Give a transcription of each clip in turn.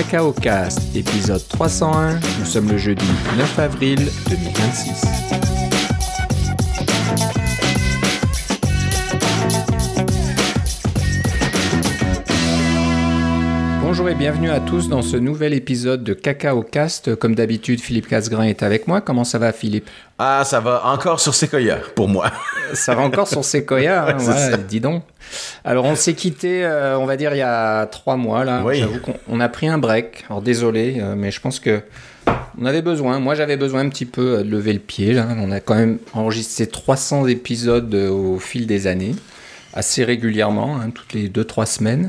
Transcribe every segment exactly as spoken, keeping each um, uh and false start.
Cacao Cast, épisode trois cent un. Nous sommes le jeudi neuf avril deux mille vingt-six. Bonjour et bienvenue à tous dans ce nouvel épisode de Cacao Cast. Comme d'habitude, Philippe Casgrain est avec moi. Comment ça va, Philippe? Ah, ça va encore sur Sequoia, pour moi. Ça va encore sur Sequoia, hein, ouais, ouais, dis donc. Alors, on s'est quitté, euh, on va dire, il y a trois mois, là. Oui. J'avoue qu'on on a pris un break. Alors, désolé, euh, mais je pense que on avait besoin. Moi, j'avais besoin un petit peu de lever le pied, là. On a quand même enregistré trois cents épisodes au fil des années. Assez régulièrement, hein, toutes les deux trois semaines.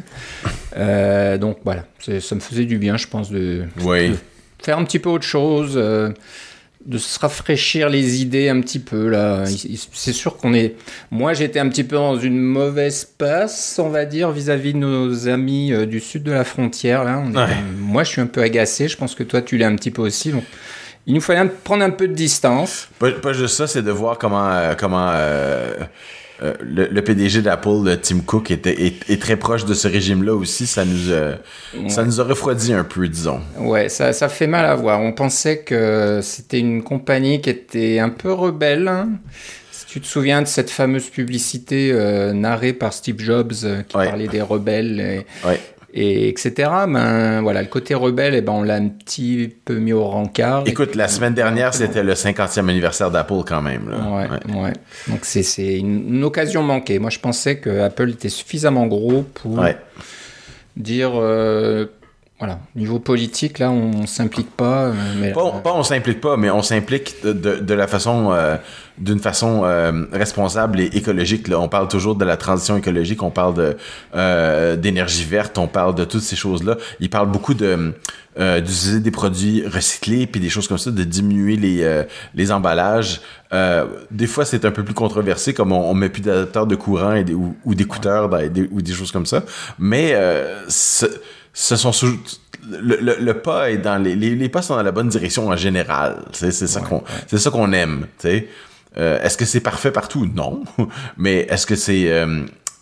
Euh, donc voilà, c'est, ça me faisait du bien, je pense, de, oui. de faire un petit peu autre chose, euh, de se rafraîchir les idées un petit peu. Là. C'est sûr qu'on est... Moi, j'étais un petit peu dans une mauvaise passe, on va dire, vis-à-vis de nos amis euh, du sud de la frontière. Là. On est... ouais. Moi, je suis un peu agacé, je pense que toi, tu l'es un petit peu aussi. Donc... Il nous fallait prendre un peu de distance. Pas, pas juste ça, c'est de voir comment... Euh, comment euh... Euh, le, le P D G d'Apple, Tim Cook, était, est, est très proche de ce régime-là aussi. Ça nous, euh, ouais. ça nous a refroidi un peu, disons. Ouais, ça, ça fait mal à voir. On pensait que c'était une compagnie qui était un peu rebelle. Hein. Si tu te souviens de cette fameuse publicité euh, narrée par Steve Jobs euh, qui ouais. parlait des rebelles et, ouais. et etc. Ben voilà, le côté rebelle, eh ben on l'a un petit peu mis au rencard. Écoute, la semaine dernière, c'était le cinquantième anniversaire d'Apple quand même. Là. Ouais, ouais. ouais. Donc c'est, c'est une, une occasion manquée. Moi, je pensais que Apple était suffisamment gros pour ouais. dire, euh, voilà, niveau politique, là, on, on s'implique pas. Mais pas, là, pas on s'implique pas, mais on s'implique de, de, de la façon, euh, d'une façon euh, responsable et écologique. Là. On parle toujours de la transition écologique, on parle de euh, d'énergie verte, on parle de toutes ces choses-là. Il parle beaucoup de euh, d'utiliser des produits recyclés puis des choses comme ça, de diminuer les euh, les emballages. Euh, des fois, c'est un peu plus controversé, comme on, on met plus d'adapteurs de courant et des, ou, ou d'écouteurs dans, des, ou des choses comme ça. Mais euh, ce, ce sont sous, le, le, le pas est dans les, les les pas sont dans la bonne direction en général. C'est c'est ça ouais, qu'on ouais. c'est ça qu'on aime. Tu sais. Euh, est-ce que c'est parfait partout? Non. Mais est-ce que c'est euh,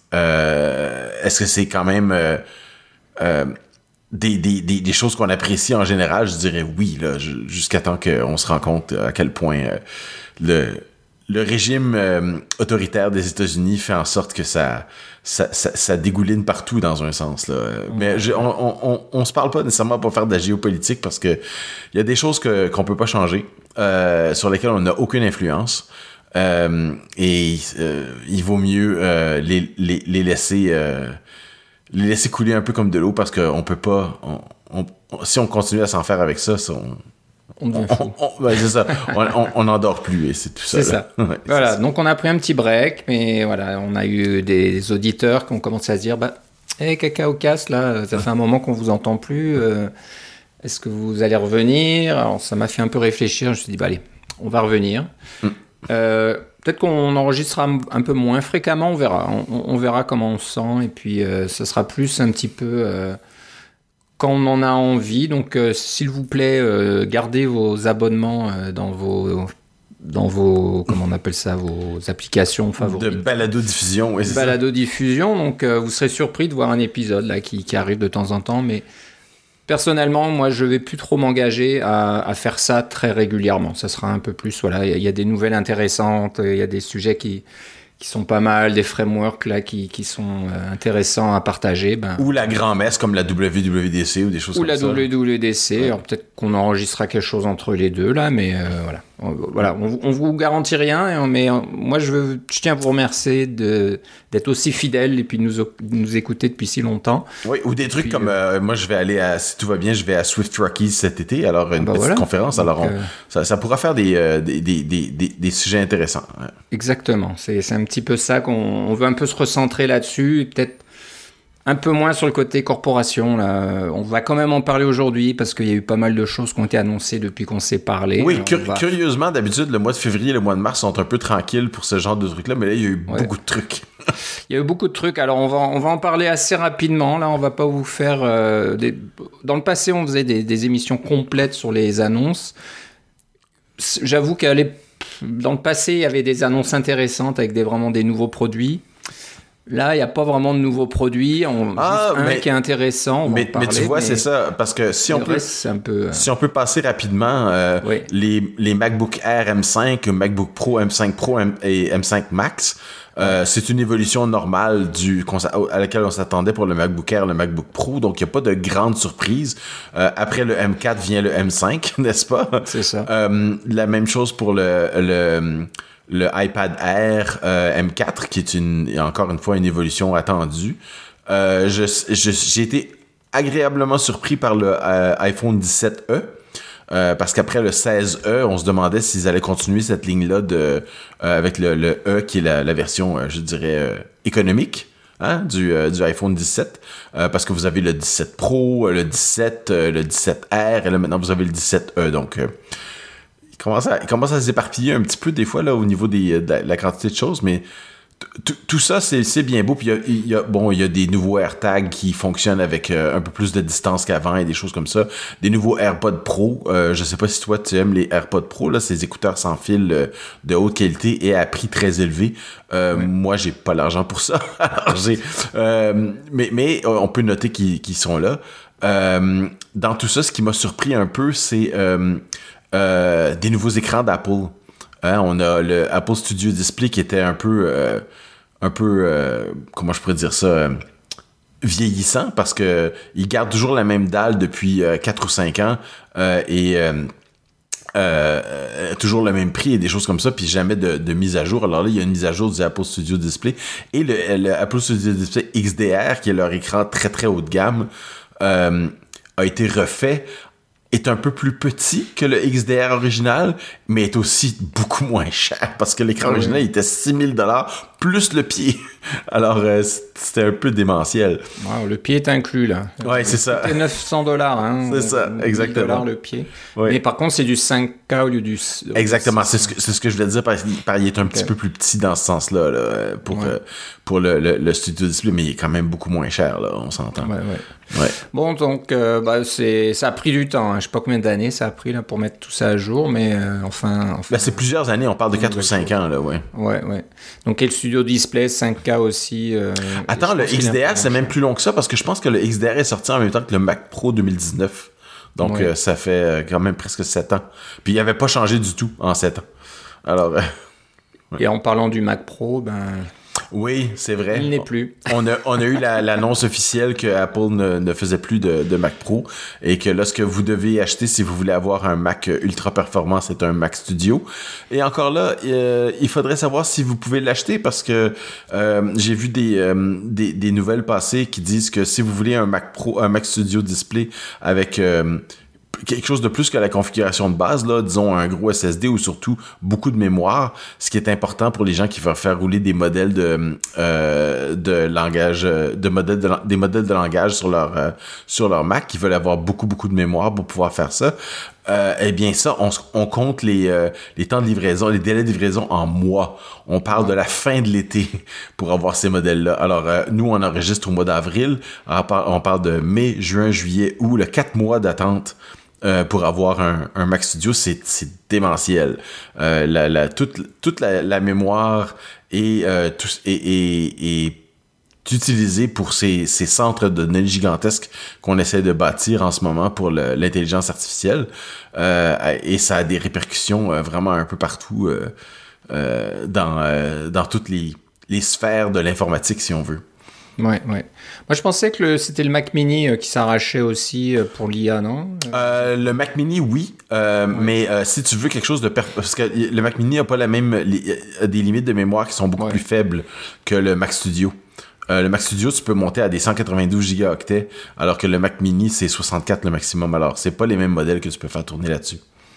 euh, est-ce que c'est quand même euh, euh, des, des, des, des choses qu'on apprécie en général? Je dirais oui, là, jusqu'à temps qu'on se rend compte à quel point euh, le, le régime euh, autoritaire des États-Unis fait en sorte que ça, ça, ça, ça dégouline partout dans un sens. Là. Mais je, on, on, on, on se parle pas nécessairement pour faire de la géopolitique parce que il y a des choses que, qu'on peut pas changer, euh, sur lesquelles on n'a aucune influence. Euh, et euh, il vaut mieux euh, les, les, les laisser euh, les laisser couler un peu comme de l'eau parce qu'on peut pas on, on, on, si on continue à s'en faire avec ça, ça on, on devient fou. On, on, ouais, c'est ça. On n'endort plus et c'est tout ça. C'est ça. Ouais, voilà. C'est ça. Donc on a pris un petit break, mais voilà, on a eu des auditeurs qui ont commencé à se dire bah, hey, Cacao Cast, là, ça fait un moment qu'on vous entend plus. Euh, est-ce que vous allez revenir? Alors ça m'a fait un peu réfléchir. Je me suis dit bah allez, on va revenir. Mm. Euh, peut-être qu'on enregistrera un peu moins fréquemment, on verra. On, on verra comment on se sent et puis euh, ce sera plus un petit peu euh, quand on en a envie. Donc, euh, s'il vous plaît, euh, gardez vos abonnements euh, dans vos dans vos comment on appelle ça, vos applications favorites. De balado-diffusion, oui, c'est balado-diffusion. Donc, euh, vous serez surpris de voir un épisode là qui, qui arrive de temps en temps, mais personnellement, moi, je vais plus trop m'engager à, à faire ça très régulièrement. Ça sera un peu plus, voilà, il y, y a des nouvelles intéressantes, il y a des sujets qui, qui sont pas mal, des frameworks là qui, qui sont euh, intéressants à partager. Ben, ou la grand-messe comme la W W D C ou des choses ou comme ça. Ou la W W D C. Ouais. Alors peut-être qu'on enregistrera quelque chose entre les deux là, mais euh, voilà. On, voilà, on, on vous garantit rien, mais euh, moi je, veux, je tiens à vous remercier de, d'être aussi fidèles et puis de nous, de nous écouter depuis si longtemps. Oui, ou des trucs puis, comme euh, moi je vais aller à, si tout va bien, je vais à Swift Rockies cet été, alors une bah petite voilà. conférence, donc, alors on, euh, ça, ça pourra faire des, euh, des, des, des, des, des sujets intéressants. Ouais. Exactement, c'est, c'est un petit peu ça qu'on on veut un peu se recentrer là-dessus et peut-être un peu moins sur le côté corporation. Là. On va quand même en parler aujourd'hui parce qu'il y a eu pas mal de choses qui ont été annoncées depuis qu'on s'est parlé. Oui, cur- va... curieusement, d'habitude, le mois de février et le mois de mars sont un peu tranquilles pour ce genre de trucs-là, mais là, il y a eu ouais. beaucoup de trucs. Il y a eu beaucoup de trucs. Alors, on va, on va en parler assez rapidement. Là, on va pas vous faire... Euh, des... Dans le passé, on faisait des, des émissions complètes sur les annonces. J'avoue qu'à l'époque, dans le passé, il y avait des annonces intéressantes avec des, vraiment des nouveaux produits. Là, il n'y a pas vraiment de nouveaux produits. On, Ah, juste un mais, qui est intéressant. On mais, va en parler, mais tu vois, mais c'est ça. Parce que si on peut, reste, c'est un peu, si on peut passer rapidement, euh, oui. les, les MacBook Air M cinq, MacBook Pro M cinq Pro M- et M cinq Max, euh, c'est une évolution normale du, à laquelle on s'attendait pour le MacBook Air, le MacBook Pro. Donc, il n'y a pas de grande surprise. Euh, après le M quatre vient le M cinq, n'est-ce pas? C'est ça. Euh, la même chose pour le, le, le iPad Air euh, M quatre, qui est une, encore une fois une évolution attendue. Euh, je, je, j'ai été agréablement surpris par le euh, iPhone dix-sept E. Euh, parce qu'après le seize E, on se demandait s'ils allaient continuer cette ligne-là de, euh, avec le, le E, qui est la, la version, euh, je dirais, euh, économique hein, du, euh, du iPhone dix-sept. Euh, parce que vous avez le dix-sept Pro, le dix-sept, euh, le dix-sept R, et là maintenant vous avez le dix-sept E. Donc, euh, il, commence à, il commence à s'éparpiller un petit peu des fois là au niveau des, de la quantité de choses, mais tout ça, c'est, c'est bien beau. Puis il y a, il y a, bon, il y a des nouveaux AirTags qui fonctionnent avec euh, un peu plus de distance qu'avant et des choses comme ça. Des nouveaux AirPods Pro. Euh, je sais pas si toi, tu aimes les AirPods Pro, là, ces écouteurs sans fil euh, de haute qualité et à prix très élevé. Euh, oui. Moi, j'ai pas l'argent pour ça. Alors, j'ai, euh, mais, mais on peut noter qu'ils, qu'ils sont là. Euh, dans tout ça, ce qui m'a surpris un peu, c'est euh, euh, des nouveaux écrans d'Apple. Hein, on a le Apple Studio Display qui était un peu, euh, un peu, euh, comment je pourrais dire ça, euh, vieillissant parce que il garde toujours la même dalle depuis euh, quatre ou cinq ans euh, et euh, euh, toujours le même prix et des choses comme ça, puis jamais de, de mise à jour. Alors là, il y a une mise à jour du Apple Studio Display et le, le Apple Studio Display X D R, qui est leur écran très très haut de gamme, euh, a été refait. Est un peu plus petit que le X D R original, mais est aussi beaucoup moins cher parce que l'écran oui. original il était six mille dollars plus le pied. Alors, euh, c'était un peu démentiel. Wow, le pied est inclus, là. Ouais, c'est ça. C'était neuf cents dollars, hein. C'est ça, exactement. dollars le pied. Oui. Mais par contre, c'est du cinq K au lieu du... Exactement, c'est ce que, c'est ce que je voulais dire, parce qu'il est un okay. petit peu plus petit dans ce sens-là, là, pour, ouais. euh, pour le, le, le Studio Display, mais il est quand même beaucoup moins cher, là, on s'entend. Ouais, ouais. Ouais. Bon, donc, euh, bah, c'est, ça a pris du temps. Hein. Je sais pas combien d'années ça a pris là, pour mettre tout ça à jour, mais euh, enfin... enfin ben, c'est plusieurs années, on parle de quatre ou cinq ans, là, ouais. Ouais, ouais. Donc, et le Studio Display cinq K aussi... Euh, Attends, le X D R, c'est même plus long que ça, parce que je pense que le X D R est sorti en même temps que le Mac Pro deux mille dix-neuf. Donc, ouais. euh, ça fait euh, quand même presque sept ans. Puis, il n'avait pas changé du tout en sept ans. Alors... Euh, ouais. Et en parlant du Mac Pro, ben... Oui, c'est vrai. Il n'est plus. On a, on a eu la, l'annonce officielle que Apple ne, ne faisait plus de, de Mac Pro et que là, ce que vous devez acheter si vous voulez avoir un Mac ultra performant, c'est un Mac Studio. Et encore là, euh, il faudrait savoir si vous pouvez l'acheter parce que euh, j'ai vu des, euh, des, des nouvelles passer qui disent que si vous voulez un Mac Pro, un Mac Studio Display avec... Euh, quelque chose de plus que la configuration de base, là, disons un gros S S D ou surtout beaucoup de mémoire, ce qui est important pour les gens qui veulent faire rouler des modèles de euh, de langage, de modèles de, des modèles de langage sur leur euh, sur leur Mac, qui veulent avoir beaucoup beaucoup de mémoire pour pouvoir faire ça. Euh, eh bien ça, on, on compte les euh, les temps de livraison, les délais de livraison en mois. On parle de la fin de l'été pour avoir ces modèles-là. Alors euh, nous, on enregistre au mois d'avril. On parle, on parle de mai, juin, juillet, août, le quatre mois d'attente. Euh, pour avoir un, un Mac Studio, c'est, c'est démentiel. Euh, la, la, toute toute la, la mémoire est, euh, tout, est, est, est utilisée pour ces, ces centres de données gigantesques qu'on essaie de bâtir en ce moment pour le, l'intelligence artificielle. Euh, et ça a des répercussions euh, vraiment un peu partout euh, euh, dans, euh, dans toutes les, les sphères de l'informatique, si on veut. Ouais, ouais. Moi, je pensais que le, c'était le Mac Mini euh, qui s'arrachait aussi euh, pour l'I A, non? Euh, le Mac Mini, oui. Euh, ouais. Mais euh, si tu veux quelque chose de... Per- parce que le Mac Mini n'a pas la même... Les, a des limites de mémoire qui sont beaucoup ouais. plus faibles que le Mac Studio. Euh, le Mac Studio, tu peux monter à des cent quatre-vingt-douze gigaoctets, alors que le Mac Mini, c'est soixante-quatre le maximum. Alors, c'est pas les mêmes modèles que tu peux faire tourner là-dessus.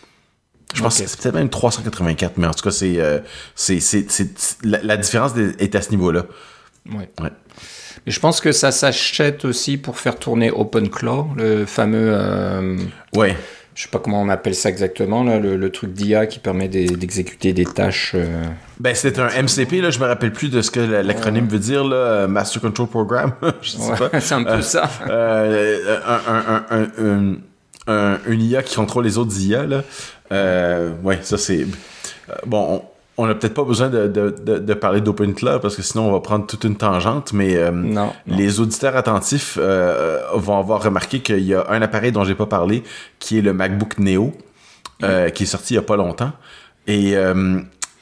Je pense okay. que c'est peut-être même trois cent quatre-vingt-quatre, mais en tout cas, c'est... Euh, c'est, c'est, c'est, c'est la, la différence est à ce niveau-là. Ouais. Ouais. Et je pense que ça s'achète aussi pour faire tourner OpenClaw, le fameux... Euh, ouais. Je sais pas comment on appelle ça exactement, là, le, le truc d'I A qui permet de, d'exécuter des tâches... Euh... Ben, c'est un M C P, là, je me rappelle plus de ce que l'acronyme ouais. veut dire, là, Master Control Program, je sais ouais, pas. C'est un peu euh, ça. Euh, un, un, un, un, un, un I A qui contrôle les autres I A, là. Euh, ouais, ça c'est... Bon, on n'a peut-être pas besoin de, de, de, de parler d'OpenClaw parce que sinon on va prendre toute une tangente, mais euh, non, non. les auditeurs attentifs euh, vont avoir remarqué qu'il y a un appareil dont j'ai pas parlé qui est le MacBook Neo euh, qui est sorti il y a pas longtemps et euh,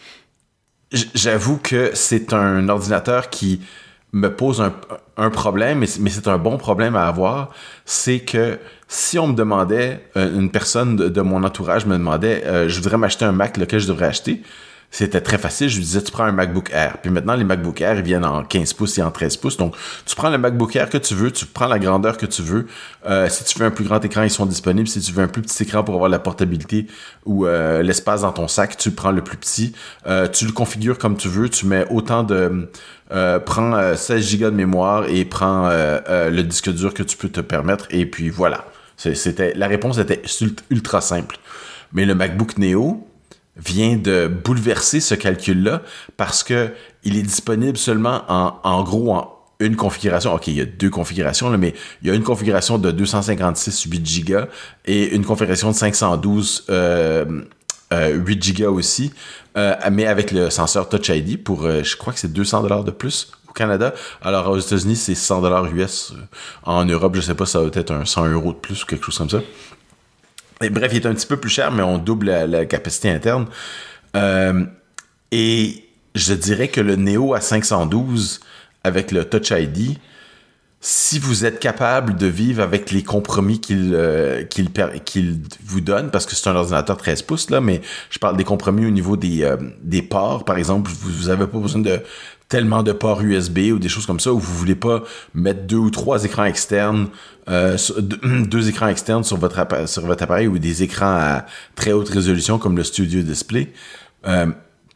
j'avoue que c'est un ordinateur qui me pose un, un problème, mais c'est un bon problème à avoir, c'est que si on me demandait, euh, une personne de, de mon entourage me demandait, euh, je voudrais m'acheter un Mac, lequel je devrais acheter, c'était très facile, je lui disais, tu prends un MacBook Air. Puis maintenant, les MacBook Air, ils viennent en quinze pouces et en treize pouces, donc tu prends le MacBook Air que tu veux, tu prends la grandeur que tu veux, euh, si tu veux un plus grand écran, ils sont disponibles, si tu veux un plus petit écran pour avoir la portabilité ou euh, l'espace dans ton sac, tu prends le plus petit, euh, tu le configures comme tu veux, tu mets autant de... Euh, prends euh, seize gigas de mémoire et prends euh, euh, le disque dur que tu peux te permettre et puis voilà. C'était, la réponse était ultra simple. Mais le MacBook Neo vient de bouleverser ce calcul-là parce que il est disponible seulement en, en gros en une configuration. OK, il y a deux configurations, là, mais il y a une configuration de deux cent cinquante-six huit gigas et une configuration de cinq cent douze euh, euh, huit gigas aussi, euh, mais avec le senseur Touch I D pour, euh, je crois que c'est deux cents dollars de plus au Canada. Alors aux États-Unis, c'est cent dollars U S. En Europe, je sais pas, ça va être un cent euros de plus ou quelque chose comme ça. Et bref, il est un petit peu plus cher, mais on double la, la capacité interne. Euh, et je dirais que le Neo à cinq cent douze avec le Touch I D, si vous êtes capable de vivre avec les compromis qu'il euh, qu'il, qu'il vous donne, parce que c'est un ordinateur treize pouces, là, mais je parle des compromis au niveau des, euh, des ports. Par exemple, vous n'avez pas besoin de tellement de ports U S B ou des choses comme ça, où vous voulez pas mettre deux ou trois écrans externes, euh, deux, deux écrans externes sur votre, appareil, sur votre appareil ou des écrans à très haute résolution comme le Studio Display. Euh,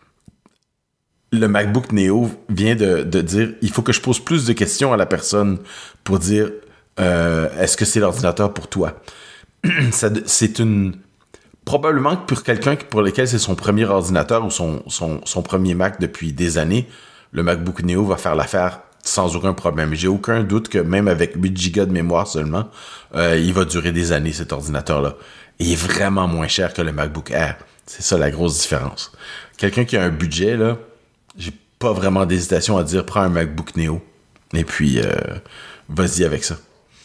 le MacBook Neo vient de, de dire il faut que je pose plus de questions à la personne pour dire euh, est-ce que c'est l'ordinateur pour toi? Ça, c'est une... Probablement que pour quelqu'un pour lequel c'est son premier ordinateur ou son, son, son premier Mac depuis des années, le MacBook Neo va faire l'affaire sans aucun problème. J'ai aucun doute que même avec huit gigas de mémoire seulement, euh, il va durer des années cet ordinateur-là. Et il est vraiment moins cher que le MacBook Air. C'est ça la grosse différence. Quelqu'un qui a un budget, là, j'ai pas vraiment d'hésitation à dire prends un MacBook Neo et puis euh, vas-y avec ça.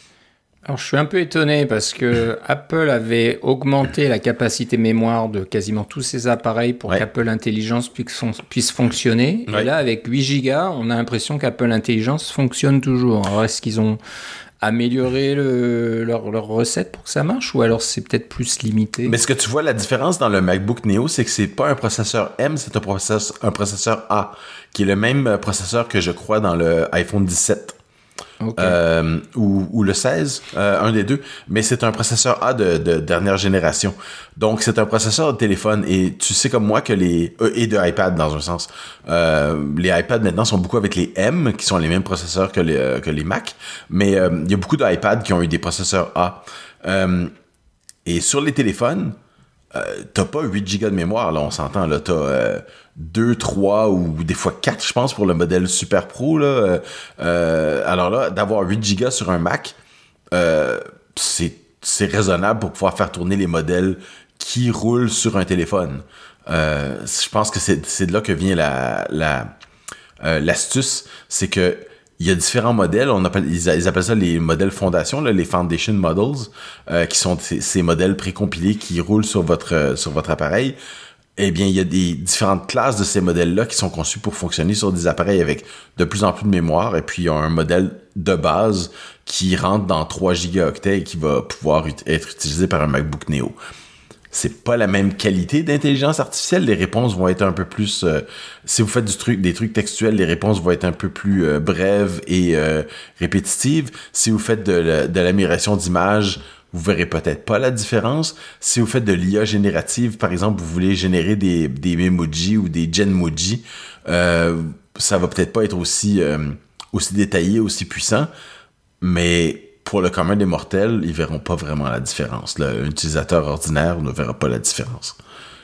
Alors je suis un peu étonné parce que Apple avait augmenté la capacité mémoire de quasiment tous ses appareils pour ouais. qu'Apple Intelligence puisse, puisse fonctionner. Ouais. Et là avec huit gigas, on a l'impression qu'Apple Intelligence fonctionne toujours. Alors est-ce qu'ils ont amélioré le, leur, leur recette pour que ça marche ou alors c'est peut-être plus limité? Mais ce que tu vois, la différence dans le MacBook Neo, c'est que c'est pas un processeur M, c'est un processeur, un processeur A, qui est le même processeur que je crois dans le iPhone dix-sept. Okay. Euh, ou, ou le seize, euh, un des deux, mais c'est un processeur A de, de dernière génération. Donc c'est un processeur de téléphone et tu sais comme moi que les euh, et de iPad dans un sens. Euh, les iPads maintenant sont beaucoup avec les M qui sont les mêmes processeurs que les euh, que les Mac, mais il euh, y a beaucoup d'iPads qui ont eu des processeurs A. Euh, et sur les téléphones, euh, t'as pas huit gigas de mémoire là, on s'entend là, t'as euh, deux, trois ou des fois quatre, je pense, pour le modèle Super Pro. Là. Euh, alors là, d'avoir huit gigas sur un Mac, euh, c'est, c'est raisonnable pour pouvoir faire tourner les modèles qui roulent sur un téléphone. Euh, je pense que c'est, c'est de là que vient la, la, euh, l'astuce, c'est que il y a différents modèles, on appelle, ils, ils appellent ça les modèles fondation, là, les foundation models, euh, qui sont ces, ces modèles précompilés qui roulent sur votre, euh, sur votre appareil. Eh bien, il y a des différentes classes de ces modèles-là qui sont conçus pour fonctionner sur des appareils avec de plus en plus de mémoire. Et puis, il y a un modèle de base qui rentre dans trois gigaoctets et qui va pouvoir ut- être utilisé par un MacBook Neo. C'est pas la même qualité d'intelligence artificielle. Les réponses vont être un peu plus... Euh, si vous faites du truc, des trucs textuels, les réponses vont être un peu plus euh, brèves et euh, répétitives. Si vous faites de, de l'amélioration d'images, vous verrez peut-être pas la différence. Si vous faites de l'I A générative, par exemple, vous voulez générer des, des Memoji ou des Genmoji, euh, ça va peut-être pas être aussi, euh, aussi détaillé, aussi puissant, mais pour le commun des mortels, ils verront pas vraiment la différence. Là, un utilisateur ordinaire ne verra pas la différence.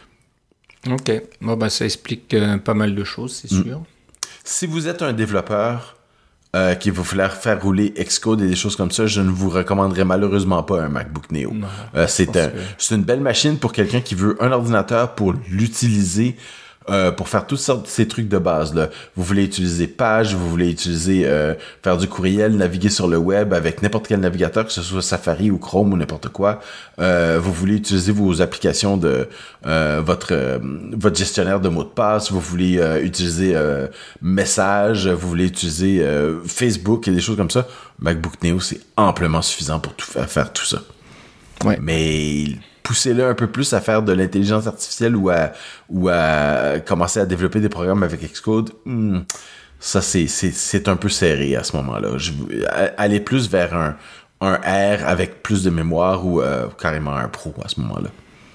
OK. Bon, ben, ça explique euh, pas mal de choses, c'est sûr. Mm. Si vous êtes un développeur Euh, qu'il va falloir faire rouler Xcode et des choses comme ça, je ne vous recommanderais malheureusement pas un MacBook Neo. Non, euh, c'est, un, que... c'est une belle machine pour quelqu'un qui veut un ordinateur pour l'utiliser euh, pour faire toutes sortes de ces trucs de base. Là. Vous voulez utiliser Page, vous voulez utiliser euh, faire du courriel, naviguer sur le web avec n'importe quel navigateur, que ce soit Safari ou Chrome ou n'importe quoi. Euh, vous voulez utiliser vos applications de euh, votre euh, votre gestionnaire de mots de passe. Vous voulez euh, utiliser euh, Message. Vous voulez utiliser euh, Facebook et des choses comme ça. MacBook Neo, c'est amplement suffisant pour tout faire, faire tout ça. Ouais. Mais poussez-le un peu plus à faire de l'intelligence artificielle ou à, ou à commencer à développer des programmes avec Xcode, hmm, ça, c'est, c'est, c'est un peu serré à ce moment-là. Je, aller plus vers un, un R avec plus de mémoire ou euh, carrément un Pro à ce moment-là.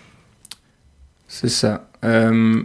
C'est ça. Euh,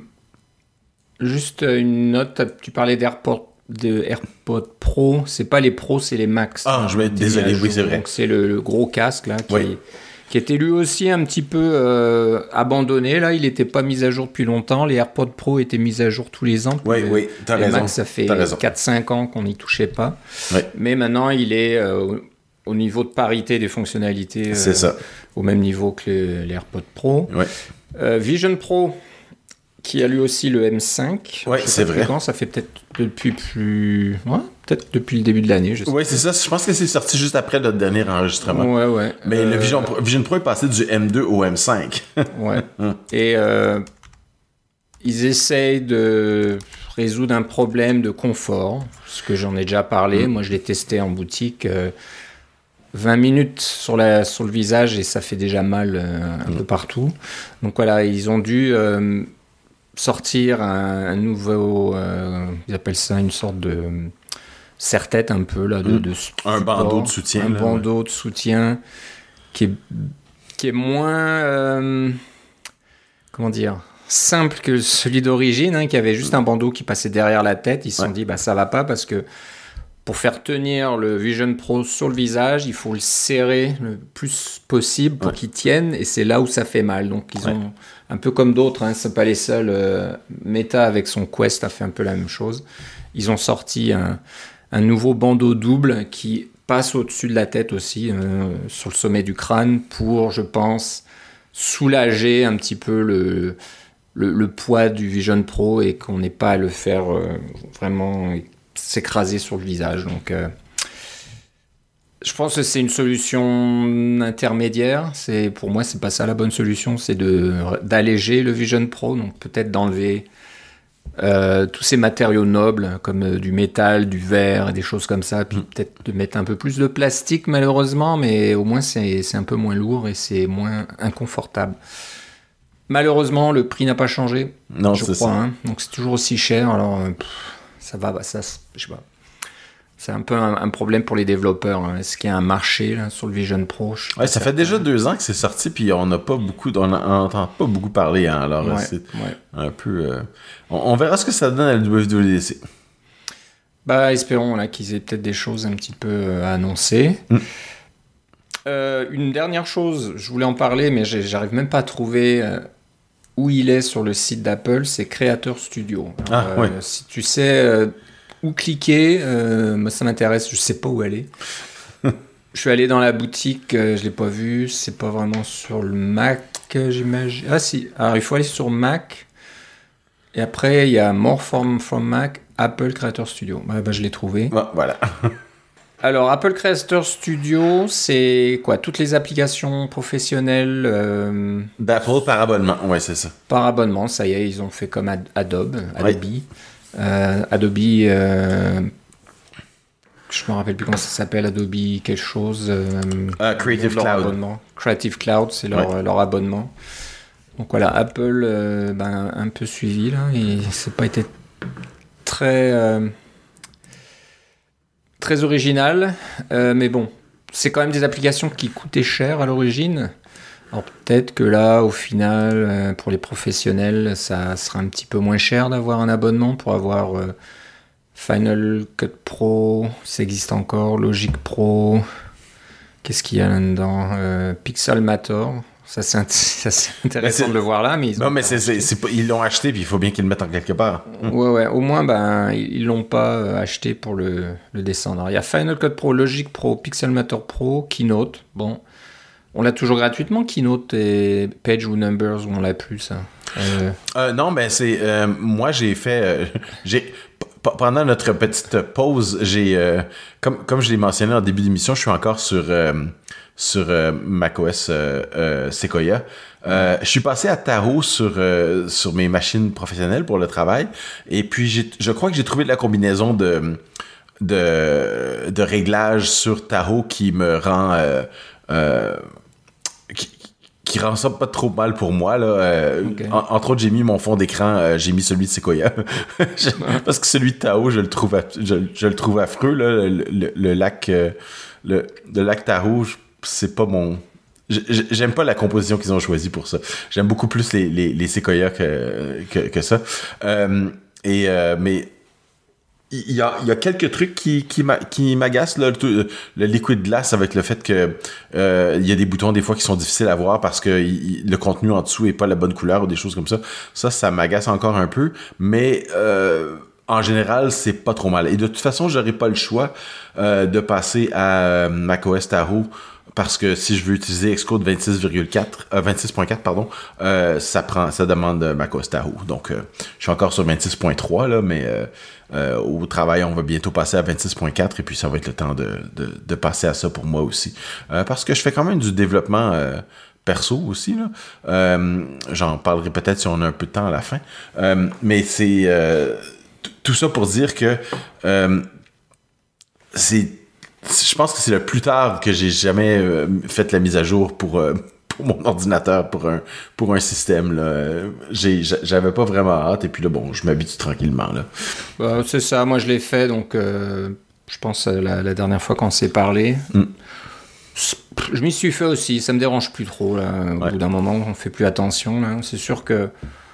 juste une note, tu parlais d'AirPod, de AirPod Pro, c'est pas les Pro, c'est les Max. Ah, je vais désolé, oui, c'est vrai. Donc c'est le, le gros casque là qui... Oui. qui était lui aussi un petit peu euh, abandonné. Là, il n'était pas mis à jour depuis longtemps. Les AirPods Pro étaient mis à jour tous les ans. Oui, les, oui, t'as les raison. Max, ça fait quatre cinq ans qu'on n'y touchait pas. Oui. Mais maintenant, il est euh, au niveau de parité des fonctionnalités. C'est euh, ça. Au même niveau que les, les AirPods Pro. Oui. Euh, Vision Pro, qui a lui aussi le M cinq. Oui, c'est vrai. Quand, ça fait peut-être depuis plus... Ouais, peut-être depuis le début de l'année. Oui, c'est ça. Je pense que c'est sorti juste après notre dernier enregistrement. Ouais, ouais. Mais euh... le Vision Pro, Vision Pro est passé du M deux au M cinq. Ouais. Et euh, ils essayent de résoudre un problème de confort, parce que j'en ai déjà parlé. Mm. Moi, je l'ai testé en boutique. Euh, vingt minutes sur, la, sur le visage et ça fait déjà mal euh, un mm. peu partout. Donc voilà, ils ont dû euh, sortir un, un nouveau... Euh, ils appellent ça une sorte de... serre-tête un peu là de, de un support, bandeau de soutien un là, bandeau ouais. de soutien qui est qui est moins euh, comment dire simple que celui d'origine hein, qui avait juste un bandeau qui passait derrière la tête. Ils se sont ouais. dit bah ça va pas parce que pour faire tenir le Vision Pro sur le visage il faut le serrer le plus possible pour ouais. qu'il tienne et c'est là où ça fait mal. Donc ils ouais. ont un peu comme d'autres hein, c'est pas les seuls. euh, Meta avec son Quest a fait un peu la même chose. Ils ont sorti un un nouveau bandeau double qui passe au-dessus de la tête aussi, euh, sur le sommet du crâne, pour, je pense, soulager un petit peu le, le, le poids du Vision Pro et qu'on n'ait pas à le faire euh, vraiment s'écraser sur le visage. Donc, euh, je pense que c'est une solution intermédiaire. C'est, pour moi, c'est pas ça la bonne solution, c'est de, d'alléger le Vision Pro, donc peut-être d'enlever... Euh, tous ces matériaux nobles comme euh, du métal, du verre et des choses comme ça, puis mmh. peut-être de mettre un peu plus de plastique malheureusement, mais au moins c'est, c'est un peu moins lourd et c'est moins inconfortable. Malheureusement, le prix n'a pas changé, non, je c'est crois, ça. Hein, donc c'est toujours aussi cher. Alors euh, pff, ça va, bah, ça, je sais pas. C'est un peu un, un problème pour les développeurs. Hein. Est-ce qu'il y a un marché là, sur le Vision Pro? Ouais, ça fait déjà deux ans que c'est sorti, puis on n'a pas beaucoup, on n'entend pas beaucoup parler. Hein, alors ouais, c'est ouais. un peu. Euh, on, on verra ce que ça donne à la W W D C. Bah, espérons là qu'ils aient peut-être des choses un petit peu euh, à annoncer. Mm. Euh, une dernière chose, je voulais en parler, mais j'arrive même pas à trouver euh, où il est sur le site d'Apple. C'est Creator Studio. Alors, ah euh, oui. Si tu sais. Euh, Où cliquer, euh, moi ça m'intéresse, je sais pas où aller. Je suis allé dans la boutique, euh, je l'ai pas vu, c'est pas vraiment sur le Mac, j'imagine. Ah si, alors il faut aller sur Mac, et après il y a More from, from Mac, Apple Creator Studio. Bah, bah je l'ai trouvé. Bon, voilà. Alors Apple Creator Studio, c'est quoi? Toutes les applications professionnelles euh, d'Apple par abonnement, ouais c'est ça. Par abonnement, ça y est, ils ont fait comme Ad- Adobe, Adobe. Oui. Euh, Adobe, euh, je me rappelle plus comment ça s'appelle, Adobe quelque chose. Euh, uh, Creative Cloud. Abonnement. Creative Cloud, c'est leur, ouais. leur abonnement. Donc voilà, Apple, euh, ben, un peu suivi là, et c'est pas été très euh, très original, euh, mais bon, c'est quand même des applications qui coûtaient cher à l'origine. Alors peut-être que là, au final, euh, pour les professionnels, ça sera un petit peu moins cher d'avoir un abonnement pour avoir euh, Final Cut Pro, ça existe encore, Logic Pro, qu'est-ce qu'il y a là-dedans, euh, Pixelmator, ça c'est, int- ça c'est intéressant de le voir là, mais ils ont non mais c'est, c'est, c'est pas, ils l'ont acheté puis il faut bien qu'ils le mettent en quelque part. Ouais ouais, au moins ben ils l'ont pas euh, acheté pour le, le descendre. Alors, il y a Final Cut Pro, Logic Pro, Pixelmator Pro, Keynote, bon. On l'a toujours gratuitement, Keynote et Page ou Numbers, ou on l'a plus, ça euh... Euh, non, ben c'est... Euh, moi, j'ai fait... Euh, j'ai p- pendant notre petite pause, j'ai... Euh, comme, comme je l'ai mentionné en début d'émission, je suis encore sur, euh, sur euh, macOS euh, euh, Sequoia. Euh, je suis passé à Tahoe sur, euh, sur mes machines professionnelles pour le travail. Et puis, j'ai, je crois que j'ai trouvé de la combinaison de, de, de réglages sur Tahoe qui me rend... Euh, euh, qui, qui rend ça pas trop mal pour moi là. Euh, okay. en, entre autres, j'ai mis mon fond d'écran, euh, j'ai mis celui de Sequoia je, parce que celui de Tahoe, je le trouve, aff- je, je le trouve affreux là. Le, le, le lac, euh, le, le lac Tahoe, c'est pas mon. J'aime pas la composition qu'ils ont choisie pour ça. J'aime beaucoup plus les, les, les Sequoia que, que, que ça. Euh, et euh, mais il y a, il y a quelques trucs qui, qui, m'a, qui m'agacent, là. Le, le liquid glass avec le fait que euh, il y a des boutons des fois qui sont difficiles à voir parce que il, le contenu en dessous est pas la bonne couleur ou des choses comme ça. Ça, ça m'agace encore un peu. Mais euh, en général, c'est pas trop mal. Et de toute façon, j'aurais pas le choix euh, de passer à macOS Tahoe. Parce que si je veux utiliser Xcode vingt-six virgule quatre, euh, vingt-six point quatre, pardon, euh, ça prend, ça demande macOS Tahoe. Donc, euh, je suis encore sur vingt-six point trois, là, mais euh, euh, au travail, on va bientôt passer à vingt-six point quatre et puis ça va être le temps de, de, de passer à ça pour moi aussi. Euh, parce que je fais quand même du développement euh, perso aussi, là. Euh, j'en parlerai peut-être si on a un peu de temps à la fin. Euh, mais c'est euh, t- tout ça pour dire que euh, c'est je pense que c'est le plus tard que j'ai jamais euh, fait la mise à jour pour, euh, pour mon ordinateur, pour un, pour un système. Là. J'ai, j'avais pas vraiment hâte, et puis là, bon, je m'habitue tranquillement. Là. Bah, c'est ça, moi je l'ai fait, donc euh, je pense à la, la dernière fois qu'on s'est parlé. Mm. Je m'y suis fait aussi, ça me dérange plus trop. Là. Au ouais. bout d'un moment, on fait plus attention. Là. C'est sûr que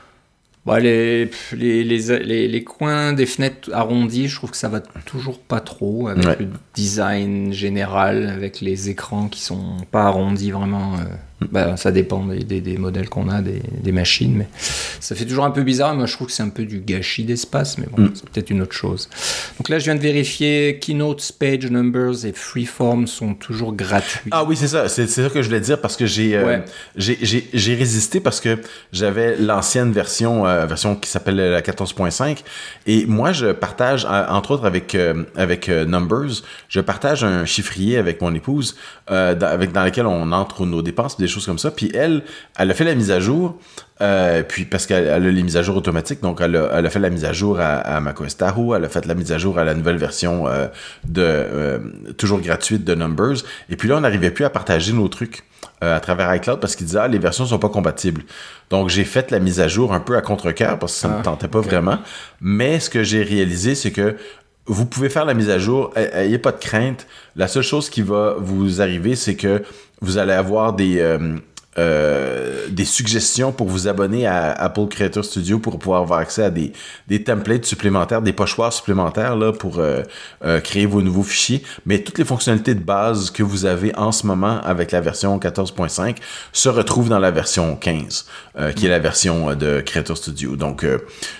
bah, les, les, les, les, les coins des fenêtres arrondis, je trouve que ça va toujours pas trop avec ouais. le design général, avec les écrans qui sont pas arrondis vraiment. Euh, bah, ça dépend des, des, des modèles qu'on a, des, des machines, mais ça fait toujours un peu bizarre. Moi, je trouve que c'est un peu du gâchis d'espace, mais bon, mm. c'est peut-être une autre chose. Donc là, je viens de vérifier, Keynote, Page, Numbers et Freeform sont toujours gratuits. Ah oui, c'est ça. C'est, c'est ça que je voulais dire parce que j'ai, euh, ouais. j'ai, j'ai, j'ai résisté parce que j'avais l'ancienne version, euh, version qui s'appelle la quatorze point cinq et moi, je partage, entre autres avec, euh, avec euh, Numbers, je partage un chiffrier avec mon épouse euh, dans, avec, dans lequel on entre nos dépenses, des choses comme ça. Puis elle, elle a fait la mise à jour, euh, puis parce qu'elle elle a les mises à jour automatiques, donc elle a, elle a fait la mise à jour à, à macOS Tahoe, elle a fait la mise à jour à la nouvelle version euh, de euh, toujours gratuite de Numbers. Et puis là, on n'arrivait plus à partager nos trucs euh, à travers iCloud parce qu'il disait ah, les versions sont pas compatibles. Donc j'ai fait la mise à jour un peu à contre-cœur parce que ça ah, me tentait pas okay. vraiment. Mais ce que j'ai réalisé, c'est que vous pouvez faire la mise à jour, ayez pas de crainte. La seule chose qui va vous arriver, c'est que vous allez avoir des euh, euh, des suggestions pour vous abonner à Apple Creator Studio pour pouvoir avoir accès à des des templates supplémentaires, des pochoirs supplémentaires là pour euh, euh, créer vos nouveaux fichiers. Mais toutes les fonctionnalités de base que vous avez en ce moment avec la version quatorze point cinq se retrouvent dans la version quinze, euh, qui est la version de Creator Studio. Donc euh,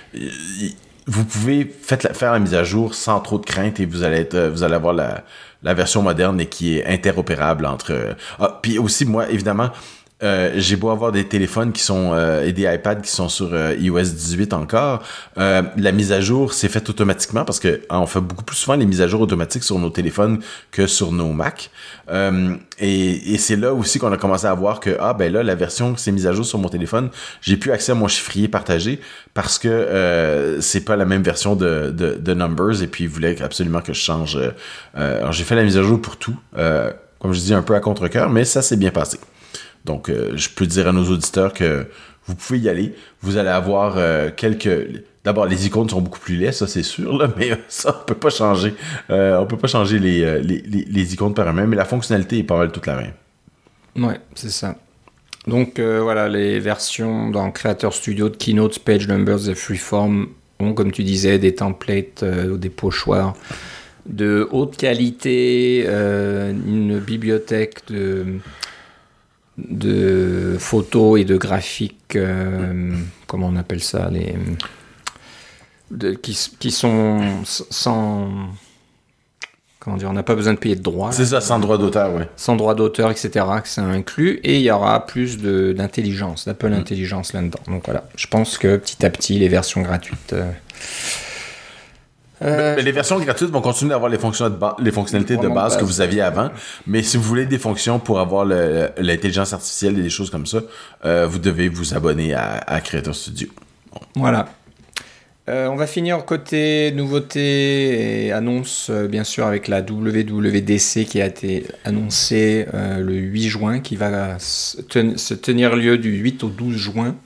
y, vous pouvez faites la, faire la mise à jour sans trop de crainte et vous allez être, vous allez avoir la, la version moderne et qui est interopérable entre. Ah, puis aussi moi évidemment. Euh, j'ai beau avoir des téléphones qui sont euh, et des iPads qui sont sur euh, i O S dix-huit encore, euh, la mise à jour s'est faite automatiquement parce que hein, on fait beaucoup plus souvent les mises à jour automatiques sur nos téléphones que sur nos Mac. Euh, et, et c'est là aussi qu'on a commencé à voir que ah ben là la version qui s'est mise à jour sur mon téléphone, j'ai plus accès à mon chiffrier partagé parce que euh, c'est pas la même version de, de, de Numbers et puis ils voulaient absolument que je change. Euh, alors j'ai fait la mise à jour pour tout, euh, comme je dis un peu à contre-cœur, mais ça s'est bien passé. Donc, euh, je peux dire à nos auditeurs que vous pouvez y aller. Vous allez avoir euh, quelques... D'abord, les icônes sont beaucoup plus laides, ça c'est sûr, là, mais ça, on peut pas changer. Euh, on peut pas changer les, les, les, les icônes par eux-mêmes, mais la fonctionnalité est pas mal toute la même. Ouais, c'est ça. Donc, euh, voilà, les versions dans Creator Studio de Keynote, Page, Numbers et Freeform ont, comme tu disais, des templates euh, ou des pochoirs de haute qualité, euh, une bibliothèque de... de photos et de graphiques, euh, comment on appelle ça, les, de, qui, qui sont sans, comment dire, on n'a pas besoin de payer de droits. C'est ça, sans droit d'auteur, oui. Sans droit d'auteur, et cetera, que ça inclut. Et il y aura plus de, d'intelligence, d'Apple mmh. Intelligence là-dedans. Donc voilà, je pense que petit à petit, les versions gratuites... Euh, Euh, mais, mais les versions gratuites vont continuer d'avoir les, fonctions de ba- les fonctionnalités de base, base que vous aviez avant. Mais si vous voulez des fonctions pour avoir le, l'intelligence artificielle et des choses comme ça, euh, vous devez vous abonner à, à Creator Studio. Bon. Voilà. Euh, on va finir côté nouveautés et annonces, euh, bien sûr, avec la W W D C qui a été annoncée euh, le huit juin, qui va se, ten- se tenir lieu du huit au douze juin.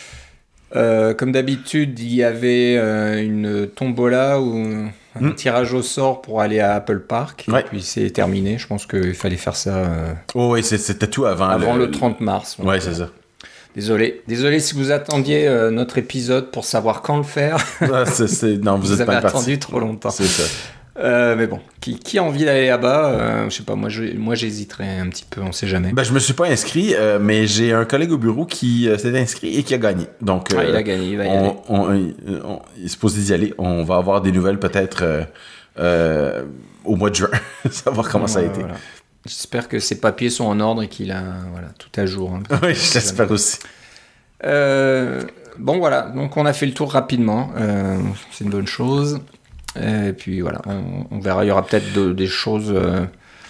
Euh, comme d'habitude, il y avait euh, une tombola ou un mmh. tirage au sort pour aller à Apple Park. Ouais. Et puis c'est terminé. Je pense qu'il fallait faire ça. Euh, oh oui, c'était tout avant. Avant le, le trente mars. Oui, c'est ça. Désolé. Désolé si vous attendiez euh, notre épisode pour savoir quand le faire. Ah, c'est, c'est... Non, vous, vous avez pas attendu parti. trop longtemps. C'est ça. Euh, mais bon, qui, qui a envie d'aller là-bas euh, Je sais pas, moi, je, moi j'hésiterais un petit peu, on sait jamais. Ben, je me suis pas inscrit, euh, mais j'ai un collègue au bureau qui euh, s'est inscrit et qui a gagné. Donc, euh, ah, il a gagné, il va y on, aller. On, on, on, il est supposé d'y aller. On va avoir des nouvelles peut-être euh, euh, au mois de juin, savoir comment ouais, ça a été. Voilà. J'espère que ses papiers sont en ordre et qu'il a voilà, tout à jour. Hein, oui, j'espère jamais. aussi. Euh, bon, voilà, donc on a fait le tour rapidement. Euh, c'est une bonne chose. Et puis voilà, on, on verra. Il y aura peut-être de, des choses euh,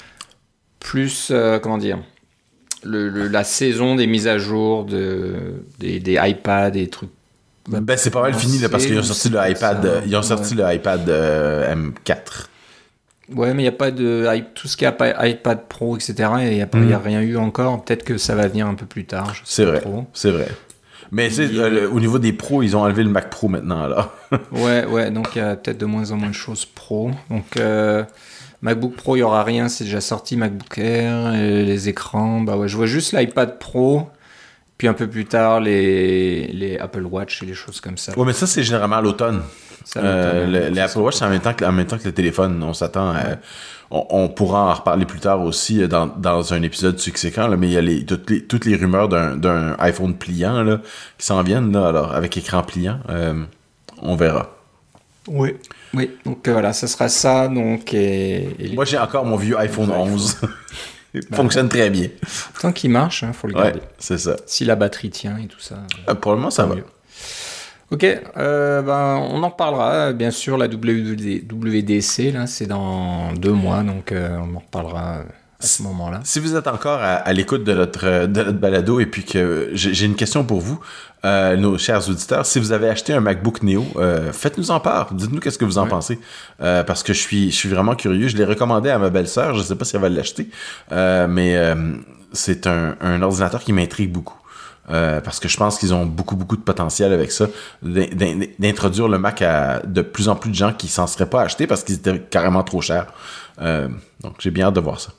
plus, euh, comment dire, le, le, la saison des mises à jour de, des, des iPads, des trucs. Ben, c'est pas mal fini là, parce qu'ils ont sorti le iPad, ça, ils ont sorti ouais. le iPad euh, M quatre. Ouais, mais il n'y a pas de tout ce qui est iPad Pro, et cetera. Il n'y a, mm. a rien eu encore. Peut-être que ça va venir un peu plus tard. Je sais c'est pas vrai, trop. c'est vrai. Mais c'est, euh, au niveau des pros, ils ont enlevé le Mac Pro maintenant, alors. ouais, ouais, donc il y a peut-être de moins en moins de choses pro. Donc, euh, MacBook Pro, il n'y aura rien, c'est déjà sorti. MacBook Air, les écrans, bah ouais, je vois juste l'iPad Pro, puis un peu plus tard, les, les Apple Watch et les choses comme ça. Ouais, mais ça, c'est généralement à l'automne. À l'automne euh, le, les Apple Watch, c'est en même temps que, en même temps que le téléphone. On s'attend à... On, on pourra en reparler plus tard aussi dans, dans un épisode subséquent, là, mais il y a les, toutes, les, toutes les rumeurs d'un, d'un iPhone pliant là, qui s'en viennent, là, alors, avec écran pliant. Euh, on verra. Oui. Oui, donc euh, voilà, ça sera ça. Donc, et, et Moi, j'ai encore mon vieux iPhone onze. Il bah, fonctionne très bien. Tant qu'il marche, il hein, faut le garder. Ouais, c'est ça. Si la batterie tient et tout ça. Euh, pour le moment, ça va. Mieux. Ok, euh, ben, on en reparlera. Bien sûr, la W W D C, là, c'est dans deux mois, donc euh, on en reparlera à ce moment-là. Si vous êtes encore à, à l'écoute de notre, de notre balado et puis que j'ai, j'ai une question pour vous, euh, nos chers auditeurs, si vous avez acheté un MacBook Neo, euh, faites-nous en part. Dites-nous qu'est-ce que vous en ouais. pensez, euh, parce que je suis, je suis vraiment curieux. Je l'ai recommandé à ma belle-sœur. Je ne sais pas si elle va l'acheter, euh, mais euh, c'est un, un ordinateur qui m'intrigue beaucoup. Euh, parce que je pense qu'ils ont beaucoup, beaucoup de potentiel avec ça, d'introduire le Mac à de plus en plus de gens qui s'en seraient pas achetés parce qu'ils étaient carrément trop chers. Euh, donc, j'ai bien hâte de voir ça.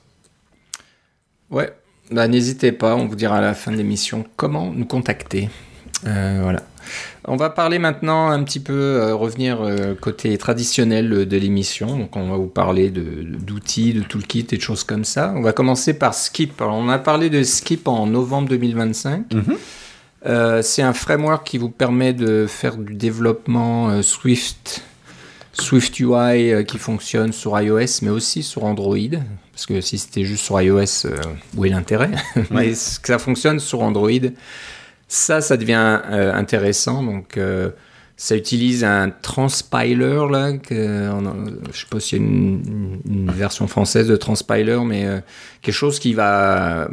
Ouais, bah, n'hésitez pas, on vous dira à la fin de l'émission comment nous contacter. Euh, voilà. On va parler maintenant un petit peu, euh, revenir euh, côté traditionnel de l'émission. Donc, on va vous parler de, d'outils, de toolkits et de choses comme ça. On va commencer par Skip. Alors, on a parlé de Skip en novembre deux mille vingt-cinq. Mm-hmm. Euh, c'est un framework qui vous permet de faire du développement euh, Swift, Swift U I euh, qui fonctionne sur iOS, mais aussi sur Android. Parce que si c'était juste sur iOS, euh, où est l'intérêt ? Mais que ça fonctionne sur Android. Ça, ça devient euh, intéressant. Donc, euh, ça utilise un transpiler, là. Que, on a, je sais pas s'il y a une, une, une version française de transpiler, mais euh, quelque chose qui va,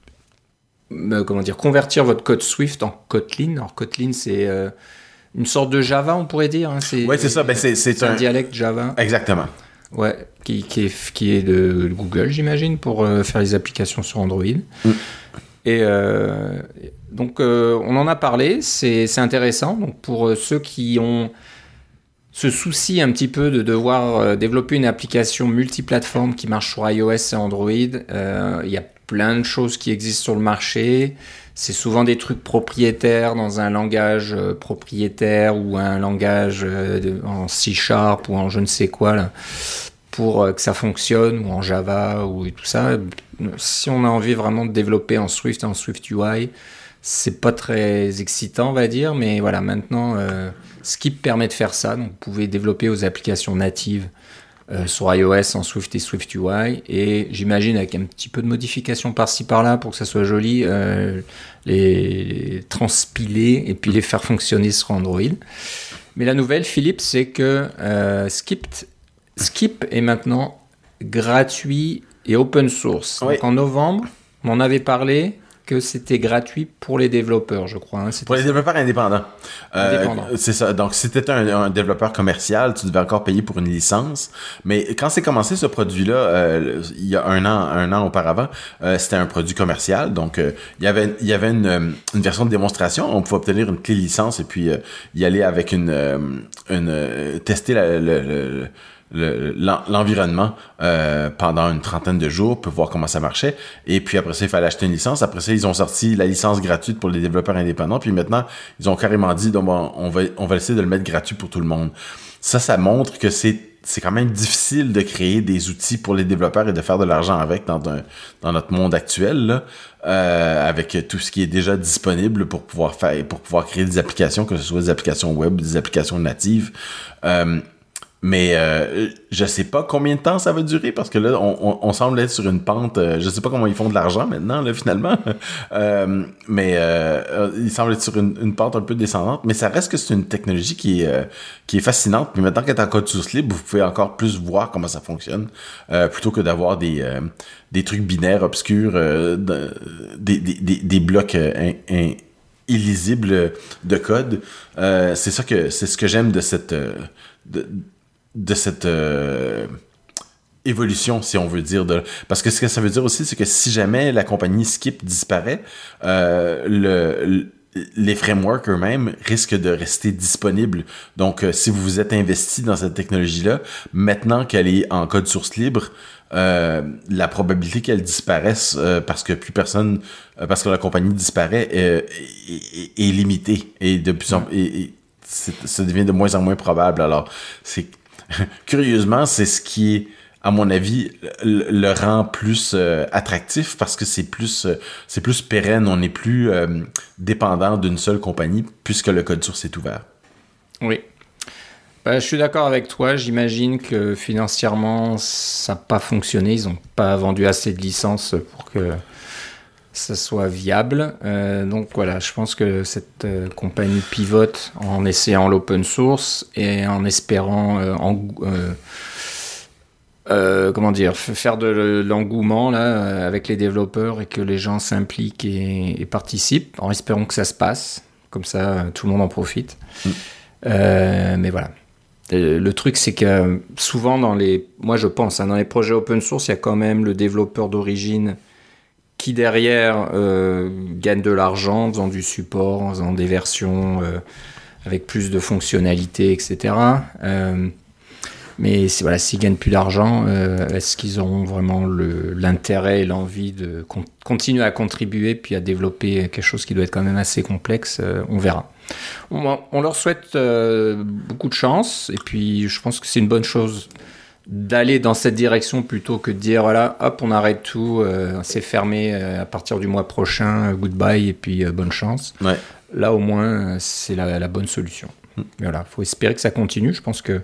euh, comment dire, convertir votre code Swift en Kotlin. Alors, Kotlin, c'est euh, une sorte de Java, on pourrait dire. Hein. C'est, ouais, c'est ça. Ben, c'est, c'est, c'est un, un dialecte Java. Exactement. Ouais, qui, qui, est, qui est de Google, j'imagine, pour euh, faire les applications sur Android. Mm. Et euh, donc, euh, on en a parlé, c'est, c'est intéressant. Donc, pour euh, ceux qui ont ce souci un petit peu de devoir euh, développer une application multiplateforme qui marche sur iOS et Android, euh, il y a plein de choses qui existent sur le marché. C'est souvent des trucs propriétaires dans un langage euh, propriétaire ou un langage euh, de, en C Sharp ou en je ne sais quoi, là, pour euh, que ça fonctionne, ou en Java ou tout ça. Si on a envie vraiment de développer en Swift, en Swift U I, c'est pas très excitant, on va dire, mais voilà, maintenant, euh, Skip permet de faire ça. Donc, vous pouvez développer vos applications natives euh, sur iOS en Swift et SwiftUI, et j'imagine avec un petit peu de modification par-ci par-là pour que ça soit joli, euh, les, les transpiler et puis les faire fonctionner sur Android. Mais la nouvelle, Philippe, c'est que euh, Skip, Skip est maintenant gratuit et open source. Oui. Donc en novembre, on en avait parlé que c'était gratuit pour les développeurs, je crois. Hein. Pour les développeurs indépendants. Euh, Indépendant. C'est ça. Donc, si tu étais un, un développeur commercial, tu devais encore payer pour une licence. Mais quand c'est commencé, ce produit-là, euh, il y a un an, un an auparavant, euh, c'était un produit commercial. Donc, euh, il y avait, il y avait une, une version de démonstration. On pouvait obtenir une clé licence et puis euh, y aller avec une... euh, une euh, tester la, le, le, Le, l'environnement euh, pendant une trentaine de jours pour voir comment ça marchait. Et puis après ça, il fallait acheter une licence. Après ça, ils ont sorti la licence gratuite pour les développeurs indépendants. Puis maintenant, ils ont carrément dit, donc, bon, on va on va essayer de le mettre gratuit pour tout le monde. Ça, ça montre que c'est c'est quand même difficile de créer des outils pour les développeurs et de faire de l'argent avec dans un, dans notre monde actuel, là, euh, avec tout ce qui est déjà disponible pour pouvoir faire, pour pouvoir créer des applications, que ce soit des applications web, des applications natives. Euh, Mais euh, je sais pas combien de temps ça va durer parce que là, on, on, on semble être sur une pente. Euh, je sais pas comment ils font de l'argent maintenant, là, finalement. euh, mais euh, ils semblent être sur une, une pente un peu descendante. Mais ça reste que c'est une technologie qui est, euh, qui est fascinante. Puis maintenant qu'elle est en code source libre, vous pouvez encore plus voir comment ça fonctionne euh, plutôt que d'avoir des, euh, des trucs binaires obscurs, euh, de, des, des, des, des blocs euh, in, in, illisibles de code. Euh, c'est ça que c'est ce que j'aime de cette euh, de, de cette euh, évolution, si on veut dire. De... Parce que ce que ça veut dire aussi, c'est que si jamais la compagnie Skip disparaît, euh, le, le, les frameworks eux-mêmes risquent de rester disponibles. Donc, euh, si vous vous êtes investi dans cette technologie-là, maintenant qu'elle est en code source libre, euh, la probabilité qu'elle disparaisse euh, parce que plus personne, euh, parce que la compagnie disparaît, euh, est, est, est limitée. Et de plus en plus, et, et ça devient de moins en moins probable. Alors, c'est curieusement, c'est ce qui est, à mon avis, le, le rend plus euh, attractif parce que c'est plus, euh, c'est plus pérenne. On n'est plus euh, dépendant d'une seule compagnie puisque le code source est ouvert. Oui. Bah, je suis d'accord avec toi. J'imagine que financièrement, ça n'a pas fonctionné. Ils n'ont pas vendu assez de licences pour que ça soit viable. Euh, donc voilà, je pense que cette euh, compagnie pivote en essayant l'open source et en espérant euh, en, euh, euh, comment dire, faire de l'engouement là avec les développeurs et que les gens s'impliquent et, et participent, en espérant que ça se passe. Comme ça, tout le monde en profite. Mm. Euh, mais voilà. Le truc, c'est que souvent dans les, moi je pense, hein, dans les projets open source, il y a quand même le développeur d'origine qui derrière euh, gagne de l'argent en faisant du support, en faisant des versions euh, avec plus de fonctionnalités, et cetera. Euh, mais c'est, voilà, s'ils gagnent plus d'argent, euh, est-ce qu'ils auront vraiment le, l'intérêt et l'envie de con- continuer à contribuer puis à développer quelque chose qui doit être quand même assez complexe? euh, On verra. On, on leur souhaite euh, beaucoup de chance et puis je pense que c'est une bonne chose d'aller dans cette direction plutôt que de dire voilà, hop, on arrête tout, euh, c'est fermé euh, à partir du mois prochain, euh, goodbye et puis euh, bonne chance. Ouais. Là, au moins, euh, c'est la, la bonne solution. Mm. Voilà, faut espérer que ça continue. Je pense que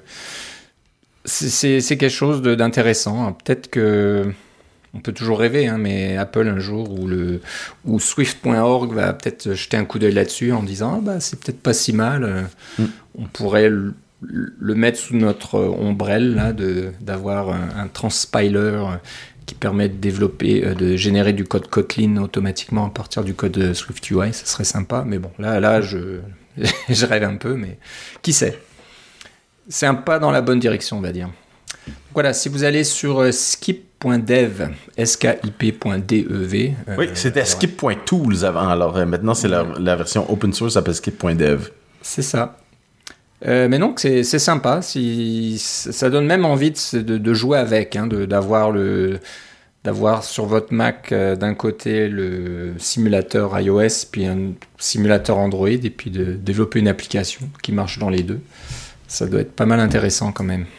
c'est, c'est, c'est quelque chose de, d'intéressant. Peut-être que on peut toujours rêver, hein, mais Apple un jour ou le ou Swift point org va peut-être jeter un coup d'œil là-dessus en disant ah, bah c'est peut-être pas si mal. Mm. On pourrait le le mettre sous notre ombrelle là, de, d'avoir un, un transpiler qui permet de développer, de générer du code Kotlin automatiquement à partir du code SwiftUI, ça serait sympa, mais bon, là, là je, je rêve un peu, mais qui sait. C'est un pas dans la bonne direction, on va dire. Voilà, si vous allez sur skip point dev, S K I P point D E V. Euh, oui, c'était skip point tools avant, alors euh, maintenant c'est la, la version open source, ça s'appelle skip point dev. C'est ça. Euh, mais donc c'est, c'est sympa, si, ça donne même envie de, de, de jouer avec, hein, de, d'avoir, le, d'avoir sur votre Mac euh, d'un côté le simulateur iOS, puis un simulateur Android, et puis de développer une application qui marche dans les deux. Ça doit être pas mal intéressant quand même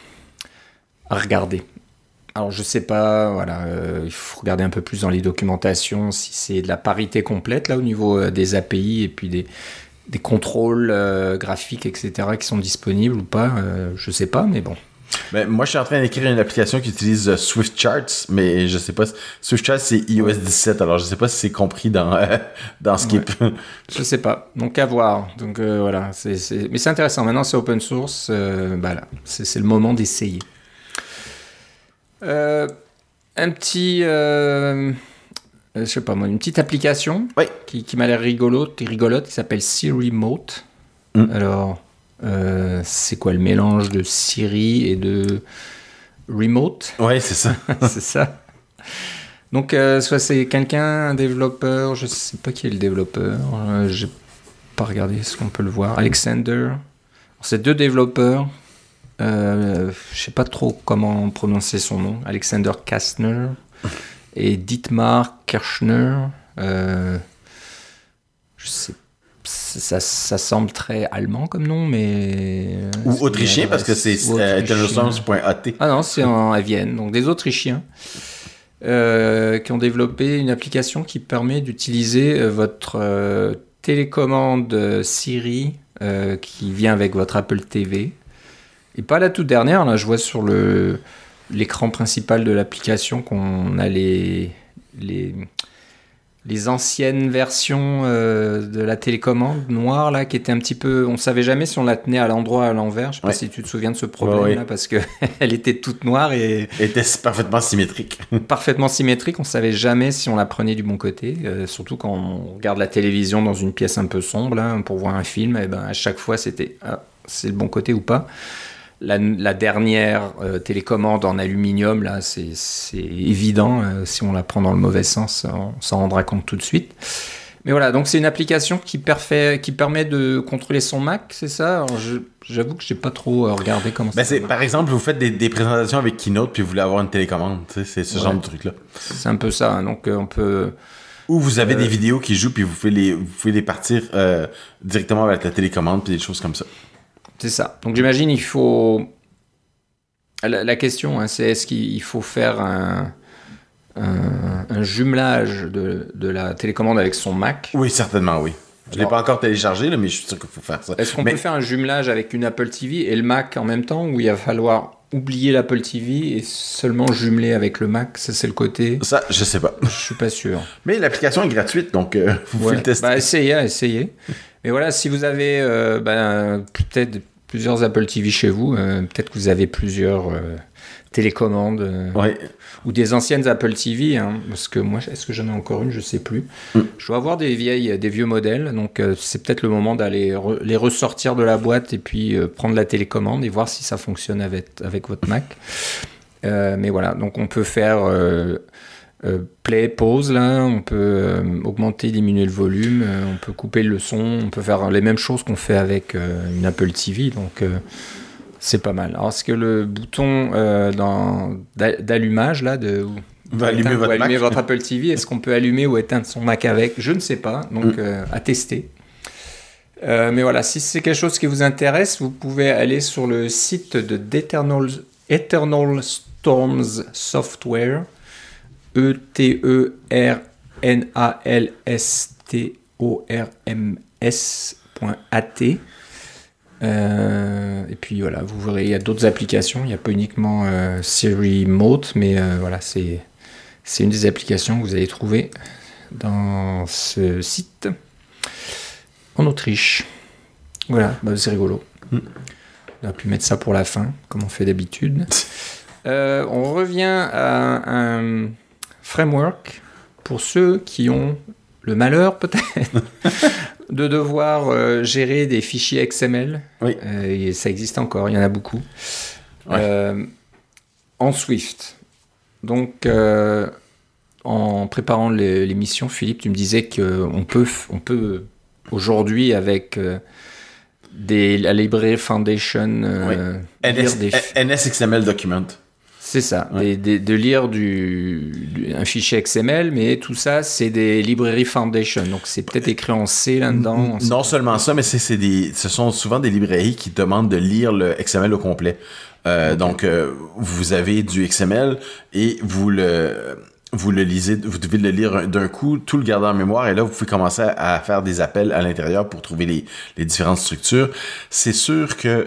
à regarder. Alors je sais pas, voilà, euh, il faut regarder un peu plus dans les documentations si c'est de la parité complète là au niveau euh, des A P I et puis des des contrôles euh, graphiques, et cetera qui sont disponibles ou pas, euh, je sais pas, mais bon. Ben, moi, je suis en train d'écrire une application qui utilise euh, Swift Charts, mais je sais pas. Swift Charts, c'est i O S dix-sept, alors je sais pas si c'est compris dans, euh, dans Skip. Ouais. Je sais pas. Donc, à voir. Donc, euh, voilà. C'est, c'est... Mais c'est intéressant. Maintenant, c'est open source. Euh, bah là, c'est, c'est le moment d'essayer. Euh, un petit... Euh... je sais pas moi, une petite application oui. qui, qui m'a l'air rigolote, rigolote qui s'appelle Siri Remote. Mm. Alors, euh, c'est quoi le mélange de Siri et de Remote? Oui, c'est ça. C'est ça. Donc, euh, soit c'est quelqu'un, un développeur, je sais pas qui est le développeur, euh, j'ai pas regardé, est-ce qu'on peut le voir? Alexander. Alors, c'est deux développeurs. Euh, je sais pas trop comment prononcer son nom. Alexander Kastner. Et Dietmar Kirchner, euh, je sais, ça, ça semble très allemand comme nom, mais... Ou autrichien, parce que c'est internationals point a t. Ah non, c'est en à Vienne, donc des Autrichiens euh, qui ont développé une application qui permet d'utiliser votre euh, télécommande Siri euh, qui vient avec votre Apple T V. Et pas la toute dernière, là je vois sur le... l'écran principal de l'application qu'on a les, les, les anciennes versions euh, de la télécommande noire là, qui étaient un petit peu... On ne savait jamais si on la tenait à l'endroit ou à l'envers. Je ne sais ouais. pas si tu te souviens de ce problème ouais, là, ouais. parce qu'elle était toute noire et... Elle était parfaitement symétrique. Parfaitement symétrique. On ne savait jamais si on la prenait du bon côté. Euh, surtout quand on regarde la télévision dans une pièce un peu sombre là, pour voir un film. Et ben, à chaque fois, c'était ah, c'est le bon côté ou pas. La, la dernière euh, télécommande en aluminium, là, c'est, c'est évident. Euh, si on la prend dans le mauvais sens, on s'en rendra compte tout de suite. Mais voilà, donc c'est une application qui, perfait, qui permet de contrôler son Mac, c'est ça? Alors je, j'avoue que je n'ai pas trop regardé comment ben ça c'est, par exemple, vous faites des, des présentations avec Keynote puis vous voulez avoir une télécommande. C'est ce ouais. genre de truc-là. C'est un peu ça. Hein, donc euh, on peut... Ou vous avez euh... des vidéos qui jouent puis vous pouvez les, vous pouvez les partir euh, directement avec la télécommande puis des choses comme ça. C'est ça. Donc j'imagine il faut... La, la question, hein, c'est est-ce qu'il faut faire un, un, un jumelage de, de la télécommande avec son Mac? Oui, certainement, oui. Je ne l'ai pas encore téléchargé, là, mais je suis sûr qu'il faut faire ça. Est-ce qu'on mais... peut faire un jumelage avec une Apple T V et le Mac en même temps, ou il va falloir oublier l'Apple T V et seulement jumeler avec le Mac? Ça, c'est le côté... Ça, je sais pas. Je suis pas sûr. Mais l'application est gratuite, donc euh, vous ouais. pouvez le tester. Bah, essayez, essayez. Mais voilà, si vous avez euh, ben, peut-être plusieurs Apple T V chez vous, euh, peut-être que vous avez plusieurs euh, télécommandes euh, ouais. ou des anciennes Apple T V, hein, parce que moi, est-ce que j'en ai encore une? Je sais plus. Mm. Je dois avoir des vieilles, des vieux modèles, donc euh, c'est peut-être le moment d'aller re- les ressortir de la boîte et puis euh, prendre la télécommande et voir si ça fonctionne avec, avec votre Mac. Euh, mais voilà, donc on peut faire euh, euh, play, pause, là, on peut euh, augmenter, diminuer le volume, euh, on peut couper le son, on peut faire les mêmes choses qu'on fait avec euh, une Apple T V, donc euh, c'est pas mal. Alors, est-ce que le bouton euh, dans, d'allumage, là, de... Va allumer, votre, allumer Mac. votre Apple T V, est-ce qu'on peut allumer ou éteindre son Mac avec? Je ne sais pas, donc mm. euh, à tester. Euh, mais voilà, si c'est quelque chose qui vous intéresse, vous pouvez aller sur le site de Eternal, Eternal Storms Software, E T E R N A L S T O R M S point A T. Euh, et puis voilà, vous verrez, il y a d'autres applications, il n'y a pas uniquement euh, Siri Mode, mais euh, voilà, c'est, c'est une des applications que vous allez trouver dans ce site en Autriche. Voilà, bah, c'est rigolo. Mm. On a pu mettre ça pour la fin, comme on fait d'habitude. Euh, on revient à un framework pour ceux qui ont le malheur, peut-être, de devoir euh, gérer des fichiers X M L. Oui. Euh, et ça existe encore, il y en a beaucoup. Ouais. Euh, en Swift. Donc, euh, en préparant l'émission, Philippe, tu me disais qu'on peut, on peut aujourd'hui, avec euh, des, la librairie Foundation, euh, oui. N S, des... N S X M L Document. C'est ça, ouais. des, des, de lire du, du, un fichier X M L, mais tout ça, c'est des librairies Foundation. Donc, c'est peut-être écrit en C là-dedans. Non seulement ça, mais c'est, c'est des, ce sont souvent des librairies qui demandent de lire le X M L au complet. Euh, okay. Donc, euh, vous avez du X M L et vous le... Vous le lisez, vous devez le lire d'un coup, tout le garder en mémoire, et là, vous pouvez commencer à faire des appels à l'intérieur pour trouver les, les différentes structures. C'est sûr que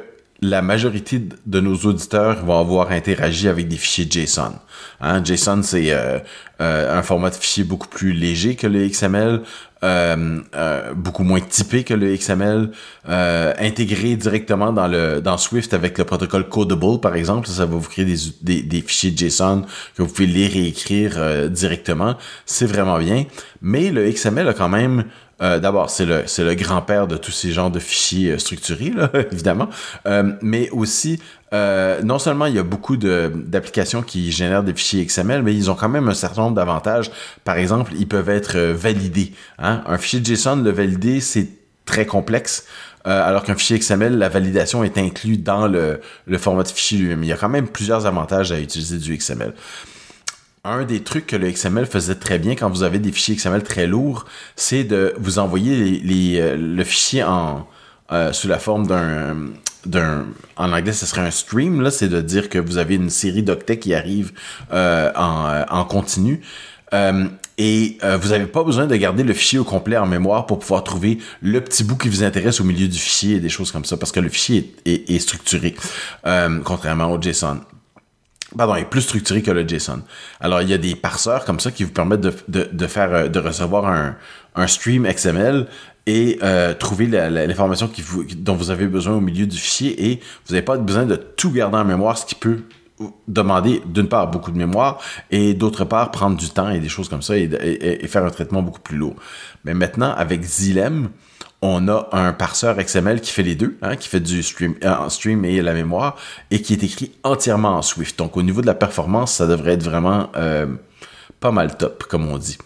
la majorité de nos auditeurs vont avoir interagi avec des fichiers JSON. Hein? JSON, c'est euh, euh, un format de fichier beaucoup plus léger que le X M L, euh, euh, beaucoup moins typé que le X M L, euh, intégré directement dans le dans Swift avec le protocole Codable, par exemple. Ça, ça va vous créer des, des, des fichiers JSON que vous pouvez lire et écrire euh, directement. C'est vraiment bien. Mais le X M L a quand même... Euh, d'abord, c'est le c'est le grand-père de tous ces genres de fichiers euh, structurés, là, évidemment. Euh, mais aussi, euh, non seulement il y a beaucoup de d'applications qui génèrent des fichiers X M L, mais ils ont quand même un certain nombre d'avantages. Par exemple, ils peuvent être euh, validés. Hein? Un fichier JSON, le valider, c'est très complexe. Euh, alors qu'un fichier X M L, la validation est inclue dans le, le format de fichier lui-même. Il y a quand même plusieurs avantages à utiliser du X M L. Un des trucs que le X M L faisait très bien quand vous avez des fichiers X M L très lourds, c'est de vous envoyer les, les, euh, le fichier en euh, sous la forme d'un, d'un... En anglais, ce serait un stream. Là, c'est de dire que vous avez une série d'octets qui arrivent euh, en, en continu. Euh, et euh, vous n'avez pas besoin de garder le fichier au complet en mémoire pour pouvoir trouver le petit bout qui vous intéresse au milieu du fichier et des choses comme ça, parce que le fichier est, est, est structuré, euh, contrairement au JSON. Pardon, est plus structuré que le JSON. Alors, il y a des parseurs comme ça qui vous permettent de, de, de faire, de recevoir un, un stream X M L et euh, trouver la, la, l'information qui vous, dont vous avez besoin au milieu du fichier, et vous n'avez pas besoin de tout garder en mémoire, ce qui peut demander, d'une part, beaucoup de mémoire, et d'autre part, prendre du temps et des choses comme ça, et, et, et faire un traitement beaucoup plus lourd. Mais maintenant, avec Xylem, on a un parseur X M L qui fait les deux, hein, qui fait du stream, euh, stream et la mémoire, et qui est écrit entièrement en Swift. Donc, au niveau de la performance, ça devrait être vraiment euh, pas mal top, comme on dit.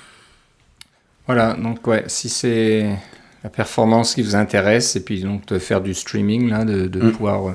Voilà, donc ouais, si c'est la performance qui vous intéresse, et puis donc de faire du streaming, là, de, de mm. pouvoir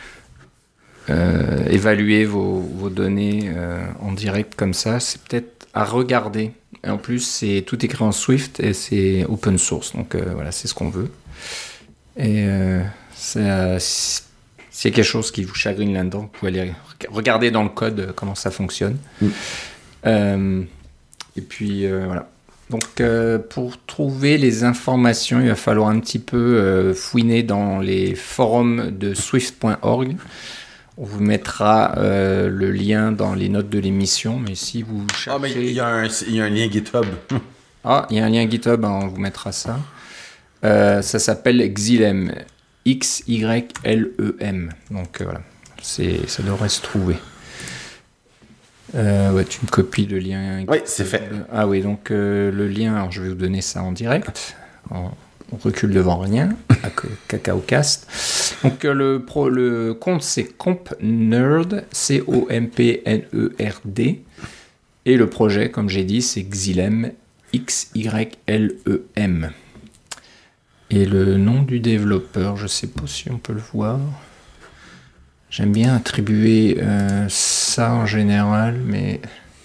euh, évaluer vos, vos données euh, en direct comme ça, c'est peut-être à regarder. Et en plus, c'est tout écrit en Swift et c'est open source. Donc euh, voilà, c'est ce qu'on veut. Et euh, c'est, euh, s'il y a quelque chose qui vous chagrine là-dedans, vous pouvez aller regarder dans le code euh, comment ça fonctionne. Mm. Euh, et puis euh, voilà. Donc euh, pour trouver les informations, il va falloir un petit peu euh, fouiner dans les forums de swift point org. On vous mettra euh, le lien dans les notes de l'émission, mais si vous cherchez... Ah, mais il y, a un, il y a un lien GitHub. Ah, il y a un lien GitHub, hein, on vous mettra ça. Euh, ça s'appelle Xylem, X Y L E M. Donc euh, voilà, c'est, ça devrait se trouver. Euh, ouais, tu me copies le lien. Oui, c'est fait. Ah oui, donc euh, le lien, alors je vais vous donner ça en direct. En... On recule devant rien, à CacaoCast. Donc le, pro, le compte c'est CompNerd, C O M P N E R D. Et le projet, comme j'ai dit, c'est Xylem, X Y L E M. Et le nom du développeur, je ne sais pas si on peut le voir. J'aime bien attribuer euh, ça en général, mais...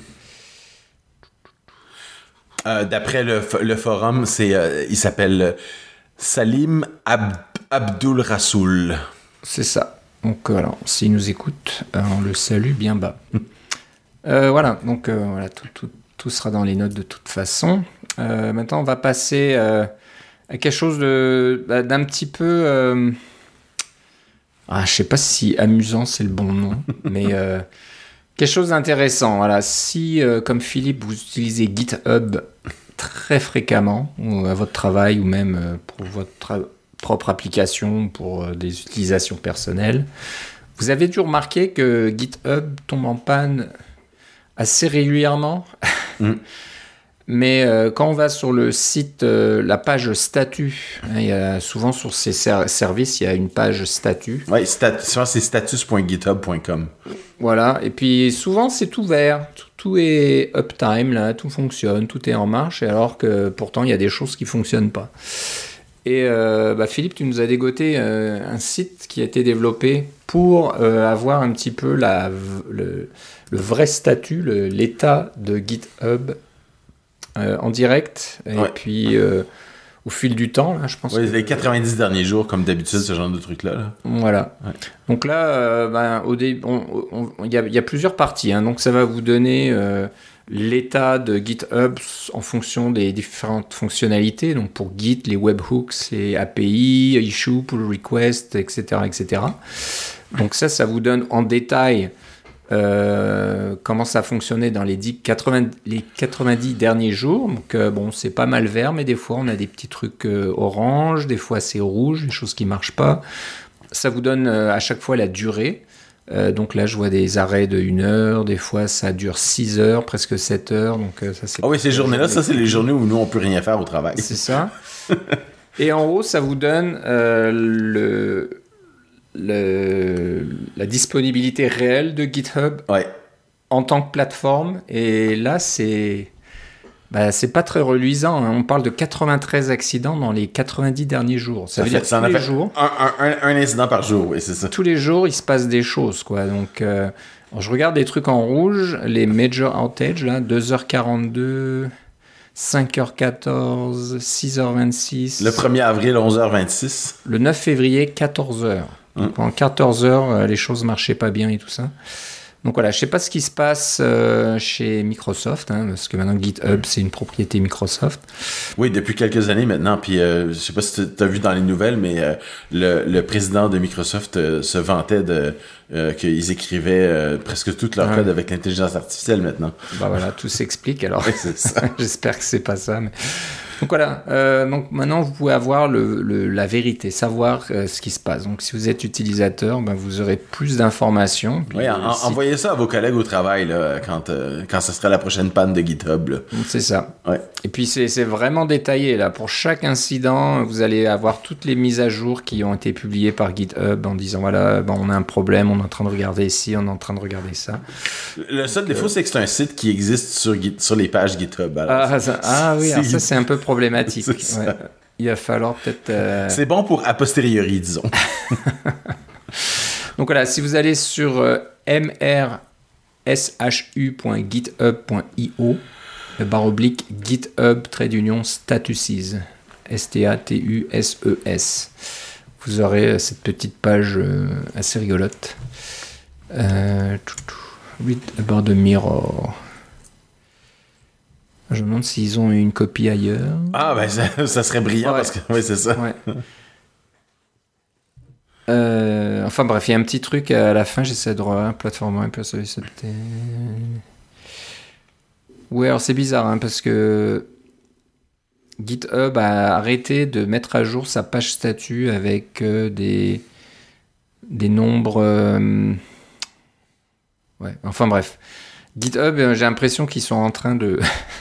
Euh, d'après le, le forum, c'est, euh, il s'appelle Salim Ab- Abdul Rasoul. C'est ça. Donc voilà, s'il nous écoute, euh, on le salue bien bas. euh, voilà, donc euh, voilà, tout, tout, tout sera dans les notes de toute façon. Euh, maintenant, on va passer euh, à quelque chose de, d'un petit peu... Euh... Ah, je sais pas si amusant c'est le bon nom, mais... Euh, quelque chose d'intéressant, voilà. Si, euh, comme Philippe, vous utilisez GitHub très fréquemment, ou à votre travail, ou même euh, pour votre tra- propre application, pour euh, des utilisations personnelles, vous avez dû remarquer que GitHub tombe en panne assez régulièrement. Mm. Mais euh, quand on va sur le site, euh, la page statut, hein, il y a souvent sur ces ser- services, il y a une page statut. Oui, stat- souvent c'est status point github point com. Voilà, et puis souvent c'est ouvert, tout, tout est uptime, là, tout fonctionne, tout est en marche, et alors que pourtant il y a des choses qui ne fonctionnent pas. Et euh, bah, Philippe, tu nous as dégoté euh, un site qui a été développé pour euh, avoir un petit peu la, le, le vrai statut, le, l'état de GitHub euh, en direct, et ouais. puis euh, au fil du temps, là, je pense. Oui, que... les quatre-vingt-dix derniers jours, comme d'habitude, ce genre de trucs-là. Là. Voilà. Ouais. Donc là, euh, ben, au dé... il y, y a plusieurs parties. Hein. Donc ça va vous donner euh, l'état de GitHub en fonction des différentes fonctionnalités. Donc pour Git, les webhooks, les A P I, issue, pull request, et cetera, et cetera. Donc ça, ça vous donne en détail euh, comment ça fonctionnait dans les, dix, quatre-vingts, les quatre-vingt-dix derniers jours. Donc euh, bon, c'est pas mal vert, mais des fois on a des petits trucs euh, orange, des fois c'est rouge, des choses qui marchent pas. Ça vous donne euh, à chaque fois la durée. Euh, donc là, je vois des arrêts de une heure, des fois ça dure six heures, presque sept heures. Donc euh, ça, c'est ah oui, ces journées-là, ça, c'est les journées où nous, on peut rien faire au travail. C'est ça. Et en haut, ça vous donne euh, le, le, la disponibilité réelle de GitHub ouais. en tant que plateforme. Et là, c'est... Bah, c'est pas très reluisant. Hein. On parle de quatre-vingt-treize accidents dans les quatre-vingt-dix derniers jours. Ça, ça veut fait, dire ça tous les jours. Un, un, un incident par jour, oui, c'est ça. Tous les jours, il se passe des choses, quoi. Donc, euh, je regarde des trucs en rouge, les major outages, là, deux heures quarante-deux, cinq heures quatorze, six heures vingt-six. Le premier avril, onze heures vingt-six. Le neuf février, quatorze heures. Hum. Pendant quatorze heures, les choses marchaient pas bien et tout ça. Donc voilà, je ne sais pas ce qui se passe euh, chez Microsoft, hein, parce que maintenant GitHub, c'est une propriété Microsoft. Oui, depuis quelques années maintenant. Puis euh, je ne sais pas si tu as vu dans les nouvelles, mais euh, le, le président de Microsoft euh, se vantait de, euh, qu'ils écrivaient euh, presque tout leur ouais. code avec l'intelligence artificielle maintenant. Bah voilà, tout s'explique alors. Oui, c'est ça. J'espère que ce n'est pas ça. Mais... Donc voilà, euh, donc maintenant vous pouvez avoir le, le, la vérité, savoir euh, ce qui se passe. Donc si vous êtes utilisateur, ben, vous aurez plus d'informations. Oui, en, euh, si... envoyez ça à vos collègues au travail là, quand, euh, quand ce sera la prochaine panne de GitHub. Là. C'est ça. Ouais. Et puis c'est, c'est vraiment détaillé. Là. Pour chaque incident, vous allez avoir toutes les mises à jour qui ont été publiées par GitHub en disant voilà, ben, on a un problème, on est en train de regarder ici, on est en train de regarder ça. Le seul défaut, euh... c'est que c'est un site qui existe sur, sur les pages GitHub. Alors, ah, ça, ah oui, alors ça c'est un peu problématique. Ouais. Il va falloir peut-être... Euh... C'est bon pour a posteriori, disons. Donc voilà, si vous allez sur euh, m r s h u point github point i o, le barre oblique GitHub, trait d'union, statuses, S T A T U S E S, vous aurez cette petite page euh, assez rigolote. Euh, read about the mirror. Je me demande s'ils ont une copie ailleurs. Ah, ben ça, ça serait brillant ouais. parce que oui, c'est ça. Ouais. euh, enfin bref, il y a un petit truc à la fin, j'essaie de revoir. Plateforme un peu c'était. Ouais, alors c'est bizarre hein, parce que GitHub a arrêté de mettre à jour sa page statut avec euh, des, des nombres. Euh... Ouais, enfin bref. GitHub, j'ai l'impression qu'ils sont en train de,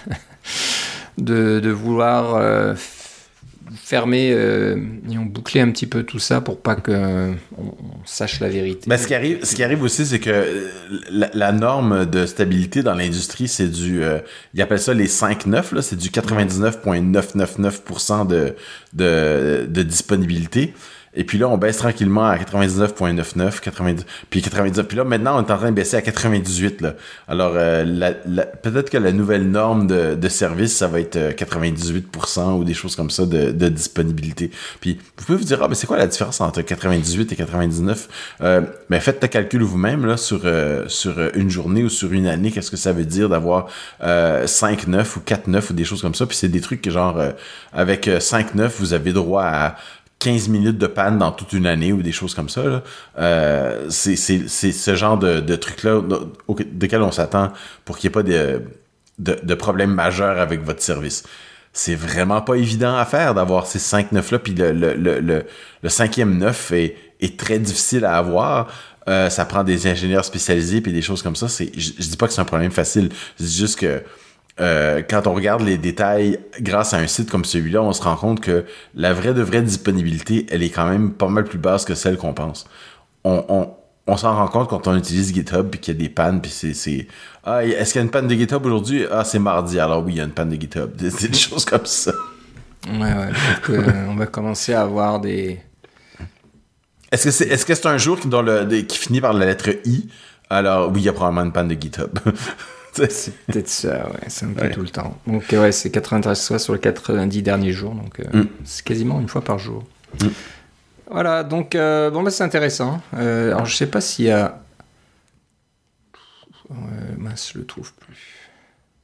de, de vouloir euh, fermer euh, et on boucler un petit peu tout ça pour pas qu'on euh, on sache la vérité. Ben, ce, qui arrive, ce qui arrive aussi, c'est que la, la norme de stabilité dans l'industrie, c'est du... Euh, ils appellent ça les cinq neuf, là, c'est du quatre-vingt-dix-neuf virgule neuf cent quatre-vingt-dix-neuf pour cent de, de, de disponibilité. Et puis là, on baisse tranquillement à quatre-vingt-dix-neuf virgule quatre-vingt-dix-neuf, quatre-vingt-dix, puis quatre-vingt-dix-neuf. Puis là, maintenant, on est en train de baisser à quatre-vingt-dix-huit. Là. Alors, euh, la, la, peut-être que la nouvelle norme de, de service, ça va être quatre-vingt-dix-huit pour cent ou des choses comme ça de, de disponibilité. Puis, vous pouvez vous dire, ah, mais c'est quoi la différence entre quatre-vingt-dix-huit et quatre-vingt-dix-neuf? Euh, ben, faites le calcul vous-même là sur euh, sur une journée ou sur une année. Qu'est-ce que ça veut dire d'avoir euh, cinq neuf ou quatre neuf ou des choses comme ça? Puis c'est des trucs que genre, euh, avec cinq neuf, vous avez droit à quinze minutes de panne dans toute une année ou des choses comme ça. Là. Euh, c'est, c'est, c'est ce genre de, de trucs-là desquels on s'attend pour qu'il n'y ait pas de, de, de problème majeur avec votre service. C'est vraiment pas évident à faire d'avoir ces cinq neuf-là, puis le, le, le, le, le cinquième neuf est, est très difficile à avoir. Euh, ça prend des ingénieurs spécialisés puis des choses comme ça. C'est, je, je dis pas que c'est un problème facile, je dis juste que Euh, quand on regarde les détails grâce à un site comme celui-là, on se rend compte que la vraie de vraie disponibilité, elle est quand même pas mal plus basse que celle qu'on pense. On, on, on s'en rend compte quand on utilise GitHub puis qu'il y a des pannes puis c'est, c'est ah, est-ce qu'il y a une panne de GitHub aujourd'hui? Ah, c'est mardi, alors oui, il y a une panne de GitHub. C'est des choses comme ça. Ouais, ouais, peut-être qu'on va commencer à avoir des... Est-ce que c'est, est-ce que c'est un jour qui, dans le, qui finit par la lettre I? Alors oui, il y a probablement une panne de GitHub. C'est peut-être ça, ouais, c'est un peu ouais. tout le temps. Donc ouais, c'est quatre-vingt-treize fois sur les quatre-vingt-dix derniers jours, donc euh, mm. c'est quasiment une fois par jour. Mm. Voilà, donc euh, bon bah c'est intéressant. Euh, alors je sais pas s'il y a... Ouais, mince, je le trouve plus.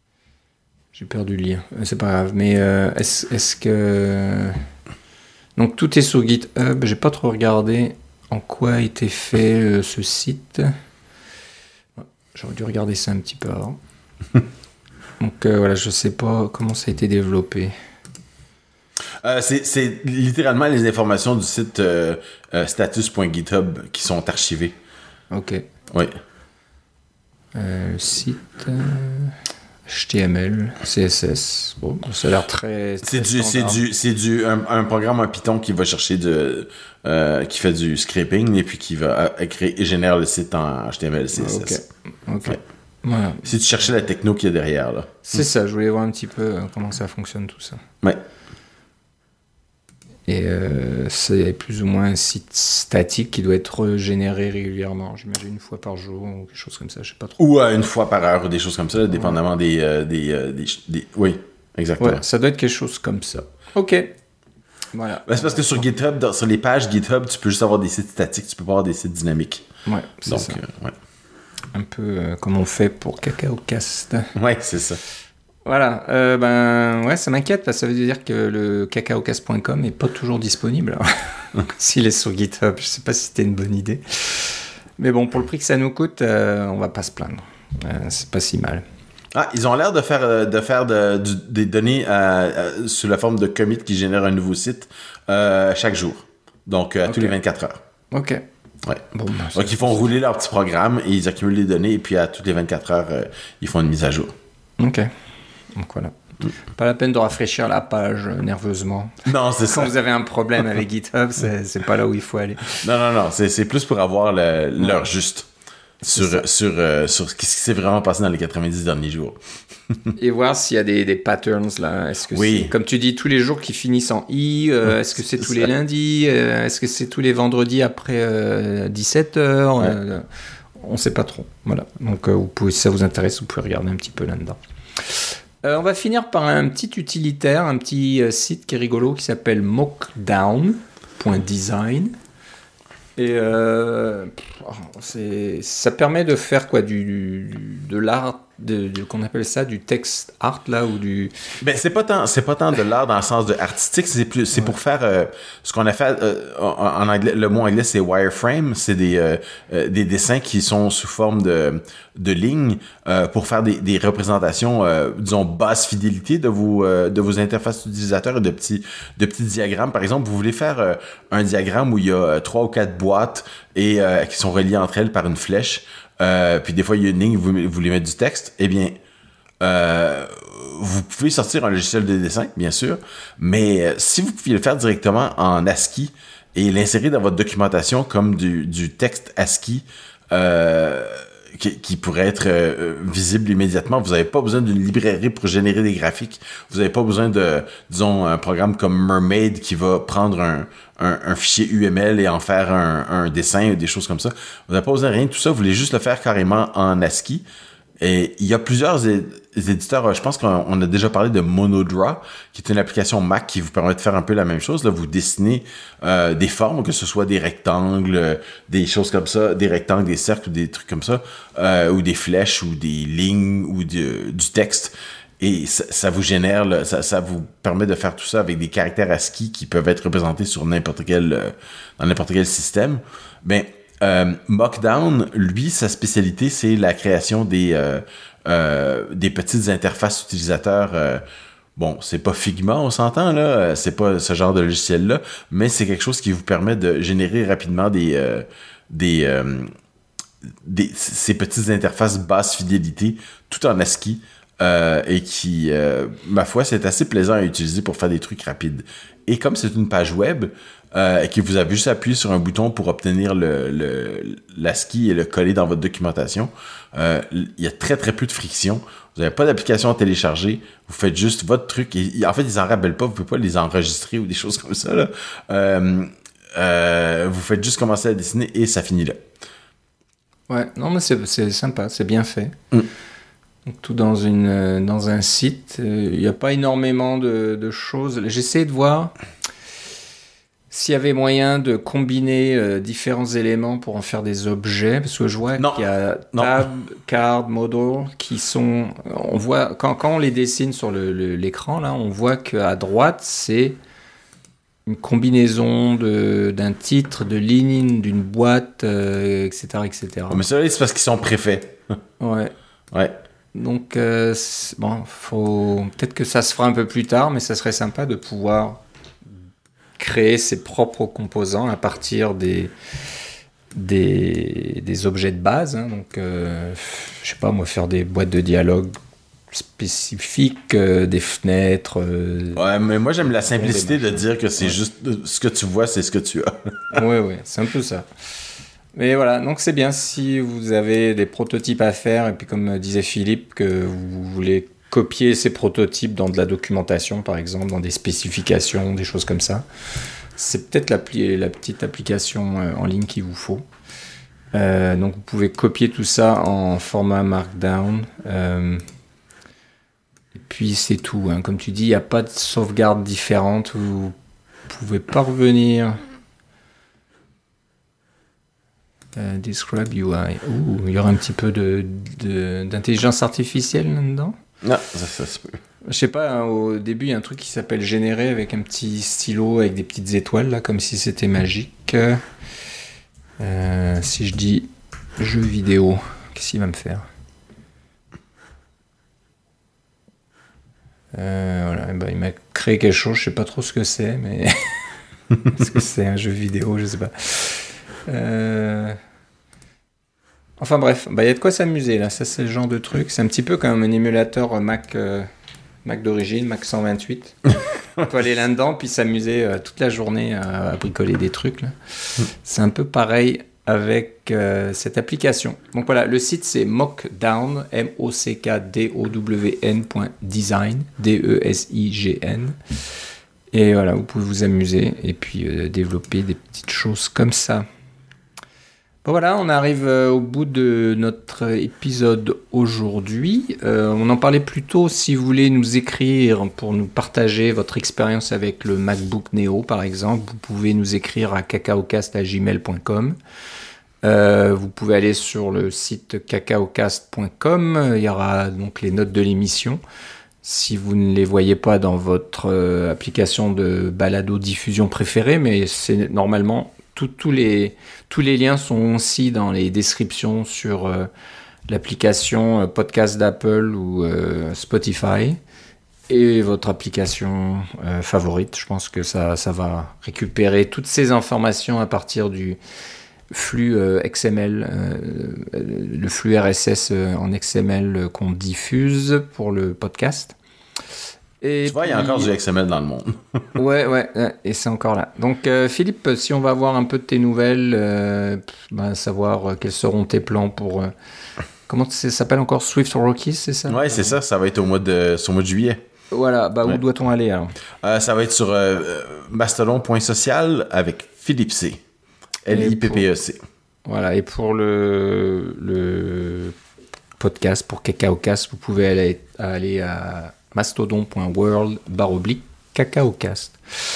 J'ai perdu le lien. C'est pas grave. Mais euh, est-ce, est-ce que... Donc tout est sur GitHub. J'ai pas trop regardé en quoi a été fait euh, ce site. J'aurais dû regarder ça un petit peu avant. Donc euh, voilà, je sais pas comment ça a été développé. Euh, c'est, c'est littéralement les informations du site euh, euh, status point github qui sont archivées. Ok. Oui. Euh, site euh, H T M L, C S S. Bon, ça a l'air très. très C'est du, c'est standard. du, c'est du, un, un programme en Python qui va chercher de, euh, qui fait du scraping et puis qui va euh, créer et génère le site en H T M L, C S S. Ok. Ok. Ouais. Voilà. Si tu cherchais la techno qu'il y a derrière, là. C'est ça, je voulais voir un petit peu euh, comment ça fonctionne tout ça. Ouais. Et euh, c'est plus ou moins un site statique qui doit être généré régulièrement, j'imagine une fois par jour ou quelque chose comme ça, je sais pas trop. Ou euh, une fois par heure ou des choses comme ça, là, dépendamment ouais. des, euh, des, euh, des, des... Oui, exactement. Ouais, ça doit être quelque chose comme ça. Ok. Voilà. Ben, c'est parce que sur GitHub, dans, sur les pages GitHub, tu peux juste avoir des sites statiques, tu peux pas avoir des sites dynamiques. Ouais, c'est Donc, ça. Euh, ouais. Un peu euh, comme on fait pour CacaoCast. Ouais, c'est ça. Voilà, euh, ben ouais, ça m'inquiète parce que ça veut dire que le cacaocast point com est pas toujours disponible. S'il est sur GitHub, je sais pas si c'était une bonne idée. Mais bon, pour le prix que ça nous coûte, euh, on va pas se plaindre. Euh, c'est pas si mal. Ah, ils ont l'air de faire, de faire de, de, des données euh, euh, sous la forme de commit qui génèrent un nouveau site euh, chaque jour. Donc, euh, okay. tous les vingt-quatre heures. OK. Ouais. Bon, ben, donc, ils font rouler leur petit programme et ils accumulent les données et puis à toutes les vingt-quatre heures, euh, ils font une mise à jour. OK. Donc voilà. Mm. Pas la peine de rafraîchir la page euh, nerveusement. Non, c'est ça. Quand vous avez un problème avec GitHub, c'est, c'est pas là où il faut aller. Non, non, non. C'est, c'est plus pour avoir le, l'heure juste sur, sur, euh, sur ce qui s'est vraiment passé dans les quatre-vingt-dix derniers jours. Et voir s'il y a des, des patterns là. Est-ce que oui. c'est, comme tu dis, tous les jours qui finissent en i, euh, est-ce que c'est, c'est tous ça. Les lundis, euh, est-ce que c'est tous les vendredis après euh, dix-sept heures ouais. euh, On ne sait pas trop. Voilà. Donc, euh, vous pouvez, si ça vous intéresse, vous pouvez regarder un petit peu là-dedans. Euh, on va finir par un petit utilitaire, un petit euh, site qui est rigolo qui s'appelle mockdown point design. Et euh, c'est, ça permet de faire quoi, du, du, de l'art, de, de, qu'on appelle ça du text art là ou du. Ben c'est pas tant, c'est pas tant de l'art dans le sens de artistique, c'est plus, c'est ouais. pour faire euh, ce qu'on a fait euh, en, en anglais, le mot anglais c'est wireframe, c'est des euh, euh, des dessins qui sont sous forme de de lignes euh, pour faire des, des représentations, euh, disons basse fidélité de vos euh, de vos interfaces utilisateurs et de petits de petits diagrammes. Par exemple, vous voulez faire euh, un diagramme où il y a trois ou quatre boîtes et euh, qui sont reliées entre elles par une flèche. Euh, puis des fois il y a une ligne, vous, vous voulez mettre du texte, eh bien euh, vous pouvez sortir un logiciel de dessin, bien sûr, mais euh, si vous pouviez le faire directement en ASCII et l'insérer dans votre documentation comme du, du texte ASCII euh, qui, qui pourrait être euh, visible immédiatement, vous n'avez pas besoin d'une librairie pour générer des graphiques, vous n'avez pas besoin de, disons, un programme comme Mermaid qui va prendre un Un, un fichier U M L et en faire un, un dessin ou des choses comme ça. Vous n'avez pas besoin de rien de tout ça. Vous voulez juste le faire carrément en ASCII. Et il y a plusieurs é- éditeurs. Je pense qu'on on a déjà parlé de Monodraw, qui est une application Mac qui vous permet de faire un peu la même chose. Là, vous dessinez euh, des formes, que ce soit des rectangles, des choses comme ça, des rectangles, des cercles ou des trucs comme ça, euh, ou des flèches ou des lignes ou de, du texte. Et ça, ça vous génère, là, ça, ça vous permet de faire tout ça avec des caractères ASCII qui peuvent être représentés sur n'importe quel, euh, dans n'importe quel système. Ben, euh, Mockdown, lui, sa spécialité, c'est la création des, euh, euh, des petites interfaces utilisateurs. Euh, bon, c'est pas Figma, on s'entend, là, c'est pas ce genre de logiciel-là, mais c'est quelque chose qui vous permet de générer rapidement des, euh, des, euh, des, ces petites interfaces basse fidélité, tout en ASCII. Euh, et qui, euh, ma foi, c'est assez plaisant à utiliser pour faire des trucs rapides. Et comme c'est une page web, euh, et que vous avez juste appuyé sur un bouton pour obtenir le, le, l'ASCII et le coller dans votre documentation, euh, il y a très très peu de friction. Vous n'avez pas d'application à télécharger. Vous faites juste votre truc. Et, en fait, ils n'en rappellent pas. Vous ne pouvez pas les enregistrer ou des choses comme ça, là. Euh, euh, vous faites juste commencer à dessiner et ça finit là. Ouais, non, mais c'est, c'est sympa. C'est bien fait. Mm. Tout dans, une, dans un site. Il n'y a pas énormément de, de choses. J'essaie de voir s'il y avait moyen de combiner euh, différents éléments pour en faire des objets, parce que je vois non. qu'il y a non. tab, card, model, qui sont, on voit quand, quand on les dessine sur le, le, l'écran là, on voit qu'à droite c'est une combinaison de, d'un titre, de ligne, d'une boîte, euh, et cetera, et cetera. Mais ça, c'est parce qu'ils sont préfaits. Ouais. Ouais. Donc, euh, bon, faut... peut-être que ça se fera un peu plus tard, mais ça serait sympa de pouvoir créer ses propres composants à partir des, des, des objets de base. Hein. Donc, euh, je sais pas, moi, faire des boîtes de dialogue spécifiques, euh, des fenêtres. Euh, ouais, mais moi, j'aime la simplicité de dire que c'est ouais. juste ce que tu vois, c'est ce que tu as. ouais, ouais, c'est un peu ça. Mais voilà, donc c'est bien si vous avez des prototypes à faire, et puis comme disait Philippe, que vous voulez copier ces prototypes dans de la documentation, par exemple, dans des spécifications, des choses comme ça. C'est peut-être l'appli- la petite application euh, en ligne qu'il vous faut. Euh, donc vous pouvez copier tout ça en format Markdown. Euh, et puis c'est tout. Hein. Comme tu dis, il n'y a pas de sauvegarde différente. Vous pouvez pas revenir... Uh, describe U I. Ouh, il y aura un petit peu de, de, d'intelligence artificielle là-dedans. Non, ça, ça se peut. Je sais pas, hein, au début, il y a un truc qui s'appelle générer avec un petit stylo avec des petites étoiles, là, comme si c'était magique. Euh, si je dis jeu vidéo, qu'est-ce qu'il va me faire ? euh, voilà, ben, il m'a créé quelque chose, je sais pas trop ce que c'est, mais est-ce que c'est un jeu vidéo ? Je sais pas. Euh... Enfin bref, bah, y a de quoi s'amuser là, ça c'est le genre de truc, c'est un petit peu comme un émulateur Mac, euh, Mac d'origine, Mac cent vingt-huit. On peut aller là-dedans puis s'amuser euh, toute la journée à, à bricoler des trucs là. C'est un peu pareil avec euh, cette application. Donc voilà, le site c'est mockdown, M O C K D O W N point design, D E S I G N. Et voilà, vous pouvez vous amuser et puis euh, développer des petites choses comme ça. Bon, voilà, on arrive euh, au bout de notre épisode aujourd'hui. Euh, on en parlait plus tôt, si vous voulez nous écrire pour nous partager votre expérience avec le MacBook Neo, par exemple, vous pouvez nous écrire à cacaocast arobase gmail point com. Euh, vous pouvez aller sur le site cacaocast point com, il y aura donc les notes de l'émission. Si vous ne les voyez pas dans votre euh, application de balado-diffusion préférée, mais c'est normalement... Tout, tous, les, tous les liens sont aussi dans les descriptions sur euh, l'application euh, podcast d'Apple ou euh, Spotify et votre application euh, favorite. Je pense que ça, ça va récupérer toutes ces informations à partir du flux euh, X M L, euh, le flux R S S euh, en X M L qu'on diffuse pour le podcast. Et tu vois, puis... il y a encore du X M L dans le monde. ouais, ouais, et c'est encore là. Donc, euh, Philippe, si on va avoir un peu de tes nouvelles, euh, ben, savoir euh, quels seront tes plans pour... Euh, comment ça s'appelle encore ? Swift Rockies, c'est ça ? Ouais, c'est ça. Ça va être au mois de, sur le mois de juillet. Voilà, bah, ouais. Où doit-on aller alors ? euh, Ça va être sur euh, mastodon point social avec Philippe C. L I P P E C. Pour... Voilà, et pour le, le podcast, pour CacaoCast, vous pouvez aller, aller à... mastodon point world barre oblique cacaocast.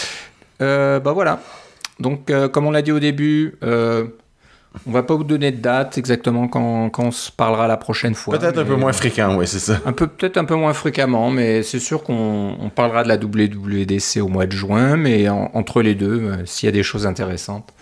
Euh, bah voilà. Donc, euh, comme on l'a dit au début, euh, on va pas vous donner de date exactement quand, quand on se parlera la prochaine fois. Peut-être un peu moins fréquent, oui, c'est ça. Un peu, peut-être un peu moins fréquemment, mais c'est sûr qu'on on parlera de la W W D C au mois de juin, mais en, entre les deux, euh, s'il y a des choses intéressantes,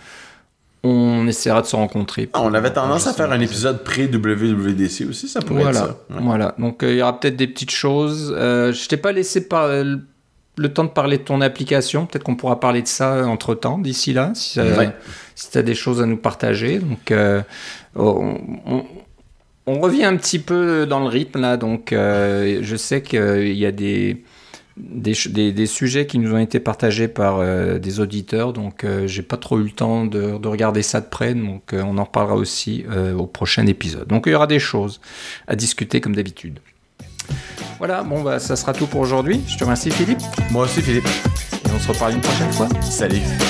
on essaiera de se rencontrer. Ah, on avait tendance à faire un épisode pré-W W D C aussi, ça pourrait voilà, être ça. Ouais. Voilà, donc euh, il y aura peut-être des petites choses. Euh, je t'ai pas laissé par, euh, le temps de parler de ton application. Peut-être qu'on pourra parler de ça entre-temps, d'ici là, si, euh, ouais. si tu as des choses à nous partager. Donc, euh, on, on, on revient un petit peu dans le rythme, là. Donc, euh, je sais qu'il y a des... Des, des, des sujets qui nous ont été partagés par euh, des auditeurs, donc euh, j'ai pas trop eu le temps de, de regarder ça de près, donc euh, on en reparlera aussi euh, au prochain épisode. Donc il y aura des choses à discuter comme d'habitude. Voilà, bon bah ça sera tout pour aujourd'hui. Je te remercie Philippe. Moi aussi Philippe. Et on se reparle une prochaine fois. Salut.